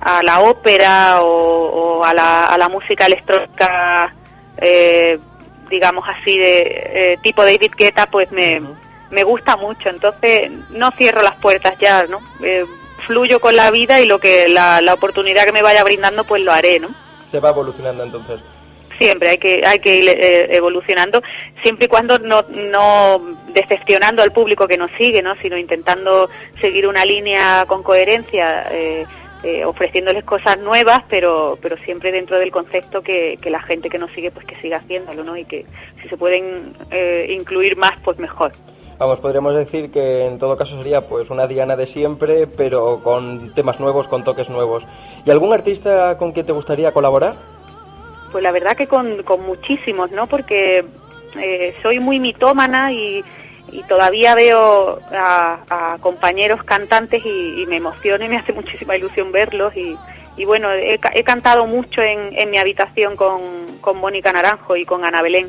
a la ópera o, o a, la, a la música electrónica, eh, digamos así, de eh, tipo David Guetta, pues me, uh-huh. me gusta mucho. Entonces no cierro las puertas ya, ¿no? Eh, fluyo con la vida y lo que la, la oportunidad que me vaya brindando, pues lo haré, ¿no? Se va evolucionando entonces. Siempre hay que hay que ir eh, evolucionando, siempre y cuando no no decepcionando al público que nos sigue, ¿no? Sino intentando seguir una línea con coherencia, eh, eh, ofreciéndoles cosas nuevas, pero pero siempre dentro del concepto que, que la gente que nos sigue pues que siga haciéndolo, ¿no? Y que si se pueden eh, incluir más, pues mejor. Vamos, podríamos decir que en todo caso sería pues una Diana de siempre, pero con temas nuevos, con toques nuevos. ¿Y algún artista con quien te gustaría colaborar? Pues la verdad que con, con muchísimos, ¿no? Porque eh, soy muy mitómana y, y todavía veo a, a compañeros cantantes y, y me emociona y me hace muchísima ilusión verlos. Y, y bueno, he, he cantado mucho en, en mi habitación con, con Mónica Naranjo y con Ana Belén.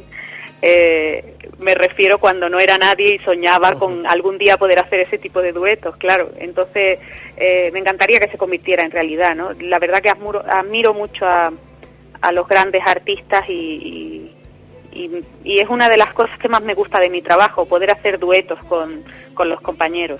Eh, me refiero cuando no era nadie y soñaba con algún día poder hacer ese tipo de duetos, claro. Entonces eh, me encantaría que se convirtiera en realidad, ¿no? La verdad que admiro, admiro mucho a a los grandes artistas y, y, y, y es una de las cosas que más me gusta de mi trabajo, poder hacer duetos con, con los compañeros.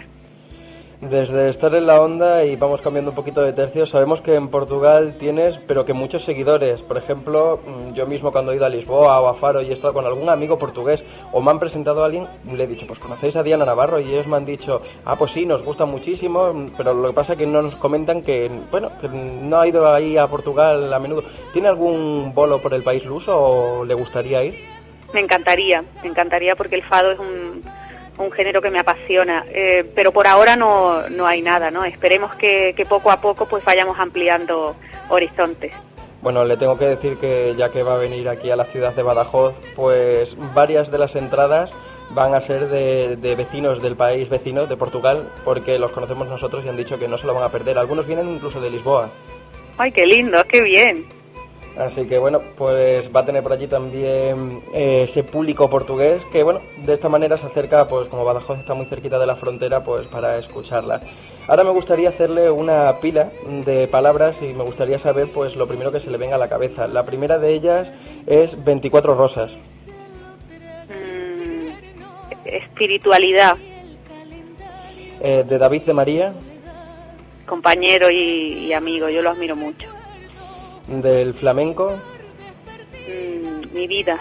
Desde estar en la onda, y vamos cambiando un poquito de tercio, sabemos que en Portugal tienes, pero que muchos seguidores. Por ejemplo, yo mismo cuando he ido a Lisboa o a Faro y he estado con algún amigo portugués o me han presentado a alguien, le he dicho, pues ¿conocéis a Diana Navarro? Y ellos me han dicho, ah, pues sí, nos gusta muchísimo, pero lo que pasa es que no nos comentan que, bueno, que no ha ido ahí a Portugal a menudo. ¿Tiene algún bolo por el país luso o le gustaría ir? Me encantaría, me encantaría porque el fado es un... un género que me apasiona, eh, pero por ahora no, no hay nada, ¿no? Esperemos que, que poco a poco pues vayamos ampliando horizontes. Bueno, le tengo que decir que ya que va a venir aquí a la ciudad de Badajoz, pues varias de las entradas van a ser de, de vecinos del país vecino, de Portugal, porque los conocemos nosotros y han dicho que no se lo van a perder. Algunos vienen incluso de Lisboa. ¡Ay, qué lindo, qué bien! Así que bueno, pues va a tener por allí también eh, ese público portugués que bueno, de esta manera se acerca, pues como Badajoz está muy cerquita de la frontera, pues para escucharla. Ahora me gustaría hacerle una pila de palabras y me gustaría saber pues lo primero que se le venga a la cabeza. La primera de ellas es veinticuatro rosas. Mm, espiritualidad. Eh, de David de María. Compañero y, y amigo, yo lo admiro mucho. Del flamenco. Mm, mi vida.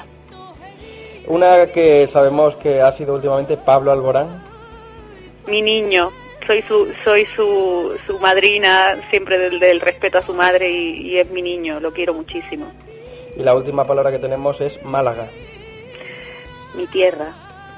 Una que sabemos que ha sido últimamente Pablo Alborán. Mi niño, soy su soy su, su madrina, siempre del, del respeto a su madre y, y es mi niño, lo quiero muchísimo. Y la última palabra que tenemos es Málaga. Mi tierra.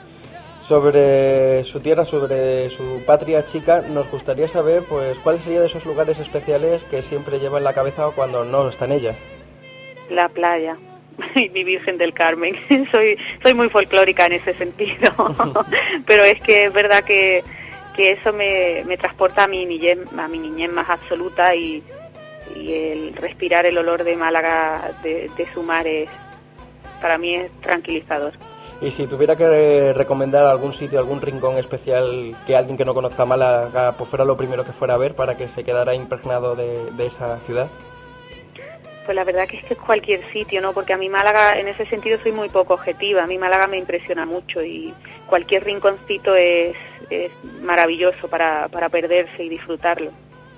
Sobre su tierra, sobre su patria chica, nos gustaría saber pues cuál sería de esos lugares especiales que siempre lleva en la cabeza cuando no está en ella. La playa y mi Virgen del Carmen. soy soy muy folclórica en ese sentido, pero es que es verdad que, que eso me, me transporta a mi niñez, a mi niñez más absoluta y, y el respirar el olor de Málaga, de, de su mar, es, para mí es tranquilizador. Y si tuviera que recomendar algún sitio, algún rincón especial que alguien que no conozca Málaga pues fuera lo primero que fuera a ver para que se quedara impregnado de, de esa ciudad. Pues la verdad que es que es cualquier sitio, ¿no? Porque a mí Málaga, en ese sentido, soy muy poco objetiva. A mí Málaga me impresiona mucho y cualquier rinconcito es, es maravilloso para, para perderse y disfrutarlo.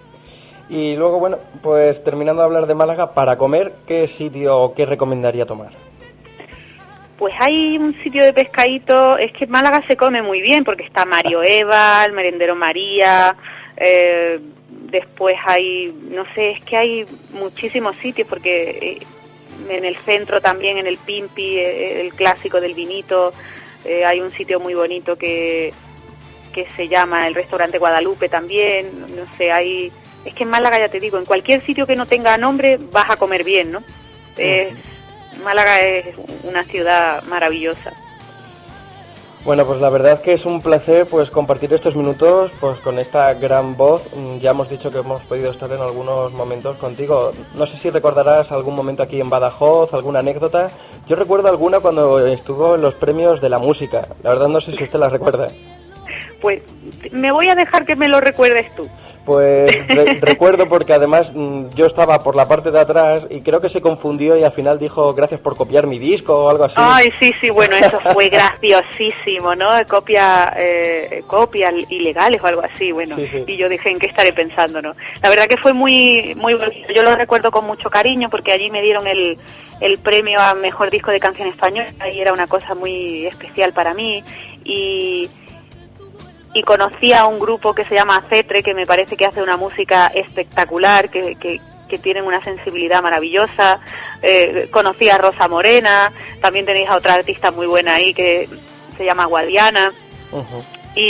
Y luego, bueno, pues terminando de hablar de Málaga, para comer, ¿qué sitio o qué recomendaría tomar? Pues hay un sitio de pescadito, es que en Málaga se come muy bien porque está Mario Eva, el Merendero María, eh, después hay, no sé, es que hay muchísimos sitios porque eh, en el centro también, en el Pimpi, eh, el clásico del vinito, eh, hay un sitio muy bonito que, que se llama el Restaurante Guadalupe también, no sé, hay, es que en Málaga ya te digo, en cualquier sitio que no tenga nombre vas a comer bien, ¿no? Eh, Málaga es una ciudad maravillosa. Bueno, pues la verdad que es un placer pues compartir estos minutos pues con esta gran voz. Ya hemos dicho que hemos podido estar en algunos momentos contigo. No sé si recordarás algún momento aquí en Badajoz, alguna anécdota. Yo recuerdo alguna cuando estuvo en los premios de la música. La verdad no sé si usted la recuerda. Pues me voy a dejar que me lo recuerdes tú. Pues re- recuerdo porque además mm, yo estaba por la parte de atrás y creo que se confundió y al final dijo gracias por copiar mi disco o algo así. Ay, sí, sí, bueno, eso fue graciosísimo, ¿no? Copia, eh, copias ilegales o algo así, bueno. Sí, sí. Y yo dije, ¿en qué estaré pensando, no? La verdad que fue muy, muy bonito. Yo lo recuerdo con mucho cariño porque allí me dieron el, el premio a Mejor Disco de Canción Española y era una cosa muy especial para mí. Y... y conocí a un grupo que se llama Cetre, que me parece que hace una música espectacular, que, que, que tienen una sensibilidad maravillosa. Eh, conocí a Rosa Morena, también tenéis a otra artista muy buena ahí que se llama Guadiana. Uh-huh.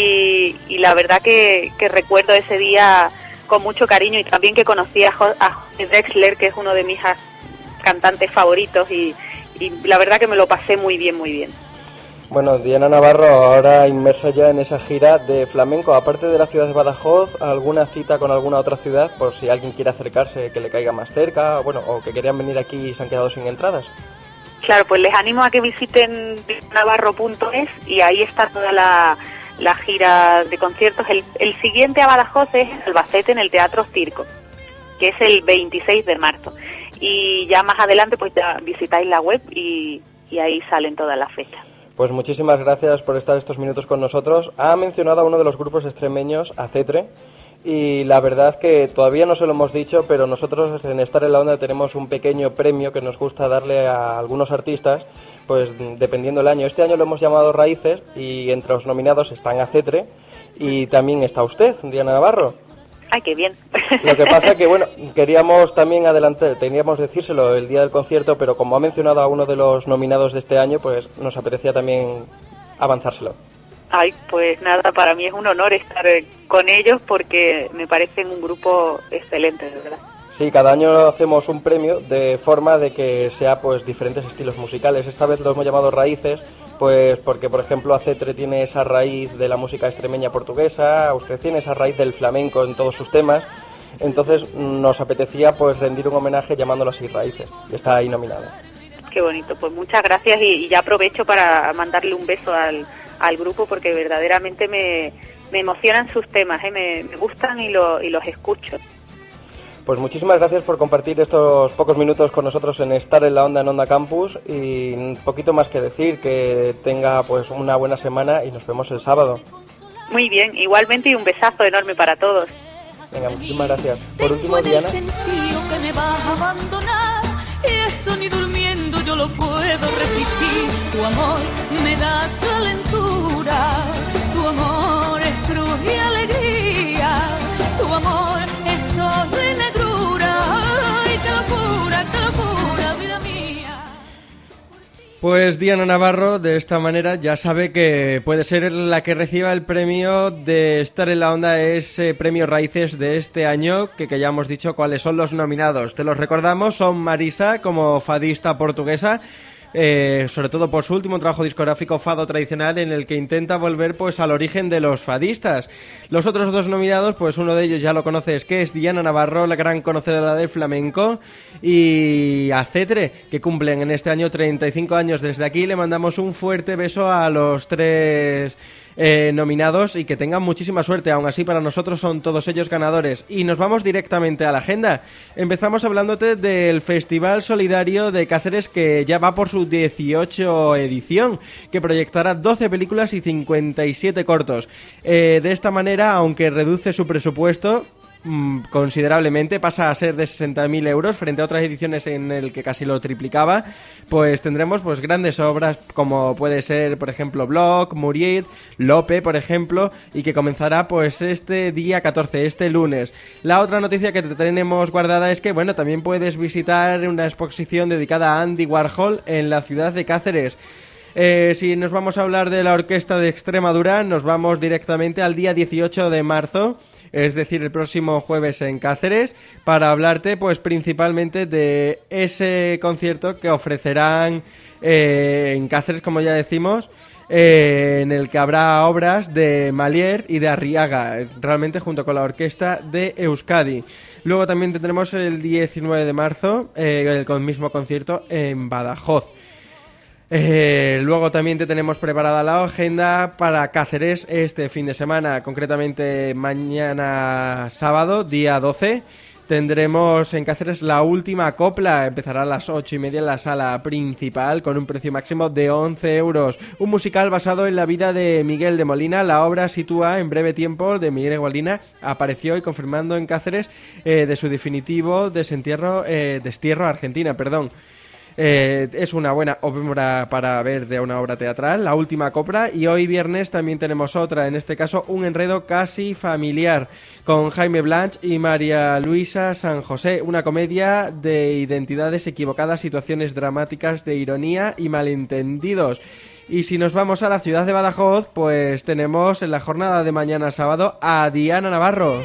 y, y la verdad que, que recuerdo ese día con mucho cariño, y también que conocí a, Jo- a Jorge Drexler, que es uno de mis a- cantantes favoritos, y, y la verdad que me lo pasé muy bien, muy bien. Bueno, Diana Navarro ahora inmersa ya en esa gira de flamenco, aparte de la ciudad de Badajoz, ¿alguna cita con alguna otra ciudad por si alguien quiere acercarse que le caiga más cerca, bueno, o que querían venir aquí y se han quedado sin entradas? Claro, pues les animo a que visiten navarro punto es y ahí está toda la, la gira de conciertos. El, el siguiente a Badajoz es en Albacete, en el Teatro Circo, que es el veintiséis de marzo. Y ya más adelante pues ya visitáis la web y, y ahí salen todas las fechas. Pues muchísimas gracias por estar estos minutos con nosotros. Ha mencionado a uno de los grupos extremeños, a Cetre, y la verdad que todavía no se lo hemos dicho, pero nosotros en Estar en la Onda tenemos un pequeño premio que nos gusta darle a algunos artistas, pues dependiendo del año. Este año lo hemos llamado Raíces y entre los nominados están a Cetre y también está usted, Diana Navarro. ¡Ay, qué bien! Lo que pasa que, bueno, queríamos también adelantar, teníamos decírselo el día del concierto, pero como ha mencionado a uno de los nominados de este año, pues nos apetecía también avanzárselo. Ay, pues nada, para mí es un honor estar con ellos porque me parecen un grupo excelente, de verdad. Sí, cada año hacemos un premio de forma de que sea pues diferentes estilos musicales. Esta vez lo hemos llamado Raíces, pues porque por ejemplo a Cetre tiene esa raíz de la música extremeña portuguesa, usted tiene esa raíz del flamenco en todos sus temas, entonces nos apetecía pues rendir un homenaje llamándolo así Raíces, y está ahí nominado. Qué bonito, pues muchas gracias y, y ya aprovecho para mandarle un beso al, al grupo porque verdaderamente me, me emocionan sus temas, ¿eh? me, me gustan y, lo, y los escucho. Pues muchísimas gracias por compartir estos pocos minutos con nosotros en Estar en la Onda en Onda Campus y un poquito más que decir, que tenga pues una buena semana y nos vemos el sábado. Muy bien, igualmente y un besazo enorme para todos. Venga, muchísimas gracias. Por último, Diana. Sentido que me vas a abandonar y eso ni durmiendo yo lo puedo resistir. Tu amor me da calentura, tu amor es cruz y alegría, tu amor es sol y negrura. Ay, qué locura, qué locura, vida mía. Pues Diana Navarro, de esta manera, ya sabe que puede ser la que reciba el premio de Estar en la Onda, ese premio Raíces de este año, que, que ya hemos dicho cuáles son los nominados. Te los recordamos, son Marisa, como fadista portuguesa, eh, sobre todo por su último trabajo discográfico Fado Tradicional, en el que intenta volver pues al origen de los fadistas. Los otros dos nominados, pues uno de ellos ya lo conoces, que es Diana Navarro, la gran conocedora del flamenco, y a Cetre, que cumplen en este año treinta y cinco años. Desde aquí le mandamos un fuerte beso a los tres eh, nominados y que tengan muchísima suerte. Aún así, para nosotros son todos ellos ganadores. Y nos vamos directamente a la agenda. Empezamos hablándote del Festival Solidario de Cáceres, que ya va por su dieciocho edición, que proyectará doce películas y cincuenta y siete cortos. Eh, de esta manera, aunque reduce su presupuesto mmm, considerablemente, pasa a ser de sesenta mil euros frente a otras ediciones en el que casi lo triplicaba, pues tendremos pues grandes obras como puede ser, por ejemplo, Bloch, Muriet, Lope, por ejemplo, y que comenzará pues este día catorce, este lunes. La otra noticia que te tenemos guardada es que, bueno, también puedes visitar una exposición dedicada a Andy Warhol en la ciudad de Cáceres. Eh, si nos vamos a hablar de la Orquesta de Extremadura, nos vamos directamente al día dieciocho de marzo, es decir, el próximo jueves en Cáceres, para hablarte pues principalmente de ese concierto que ofrecerán eh, en Cáceres, como ya decimos, eh, en el que habrá obras de Malier y de Arriaga, realmente junto con la Orquesta de Euskadi. Luego también tendremos el diecinueve de marzo eh, el mismo concierto en Badajoz. Eh, luego también te tenemos preparada la agenda para Cáceres este fin de semana, concretamente mañana sábado, día doce. Tendremos en Cáceres la última copla, empezará a las ocho y media en la sala principal con un precio máximo de once euros. Un musical basado en la vida de Miguel de Molina. La obra sitúa en breve tiempo de Miguel de Molina, apareció y confirmando en Cáceres eh, de su definitivo desentierro, eh, destierro a Argentina, perdón. Eh, es una buena obra para ver de una obra teatral, la última copla, y hoy viernes también tenemos otra, en este caso un enredo casi familiar, con Jaime Blanch y María Luisa San José, una comedia de identidades equivocadas, situaciones dramáticas de ironía y malentendidos. Y si nos vamos a la ciudad de Badajoz, pues tenemos en la jornada de mañana sábado a Diana Navarro.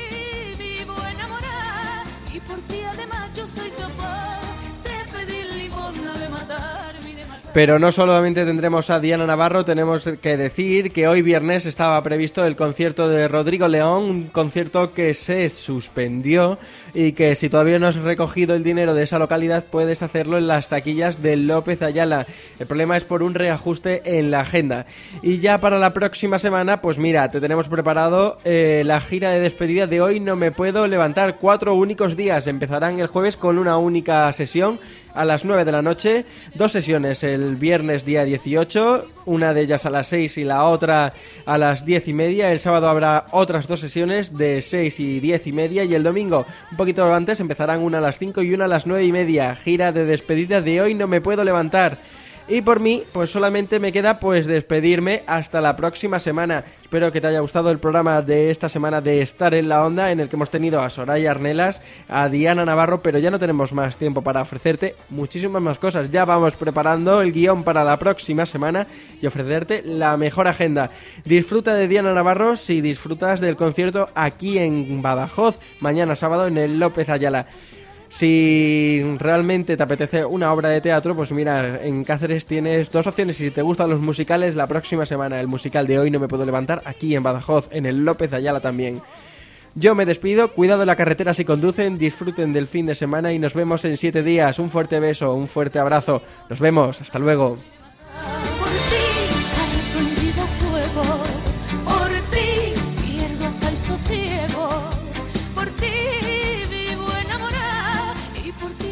Pero no solamente tendremos a Diana Navarro, tenemos que decir que hoy viernes estaba previsto el concierto de Rodrigo León, un concierto que se suspendió y que si todavía no has recogido el dinero de esa localidad puedes hacerlo en las taquillas de López Ayala. El problema es por un reajuste en la agenda. Y ya para la próxima semana, pues mira, te tenemos preparado eh, la gira de despedida de Hoy No Me Puedo Levantar. Cuatro únicos días, empezarán el jueves con una única sesión a las nueve de la noche, dos sesiones el viernes día dieciocho, una de ellas a las seis y la otra a las diez y media. El sábado habrá otras dos sesiones de seis y diez y media, y el domingo un poquito antes empezarán una a las cinco y una a las nueve y media. Gira de despedida de Hoy No Me Puedo Levantar. Y por mí, pues solamente me queda pues despedirme hasta la próxima semana. Espero que te haya gustado el programa de esta semana de Estar en la Onda, en el que hemos tenido a Soraya Arnelas, a Diana Navarro, pero ya no tenemos más tiempo para ofrecerte muchísimas más cosas. Ya vamos preparando el guión para la próxima semana y ofrecerte la mejor agenda. Disfruta de Diana Navarro si disfrutas del concierto aquí en Badajoz, mañana sábado en el López Ayala. Si realmente te apetece una obra de teatro, pues mira, en Cáceres tienes dos opciones. Y si te gustan los musicales, la próxima semana el musical de Hoy No Me Puedo Levantar, aquí en Badajoz, en el López Ayala también. Yo me despido, cuidado en la carretera si conducen, disfruten del fin de semana y nos vemos en siete días. Un fuerte beso, un fuerte abrazo. Nos vemos, hasta luego.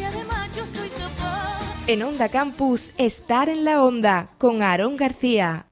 En Onda Campus, Estar en la Onda, con Aarón García.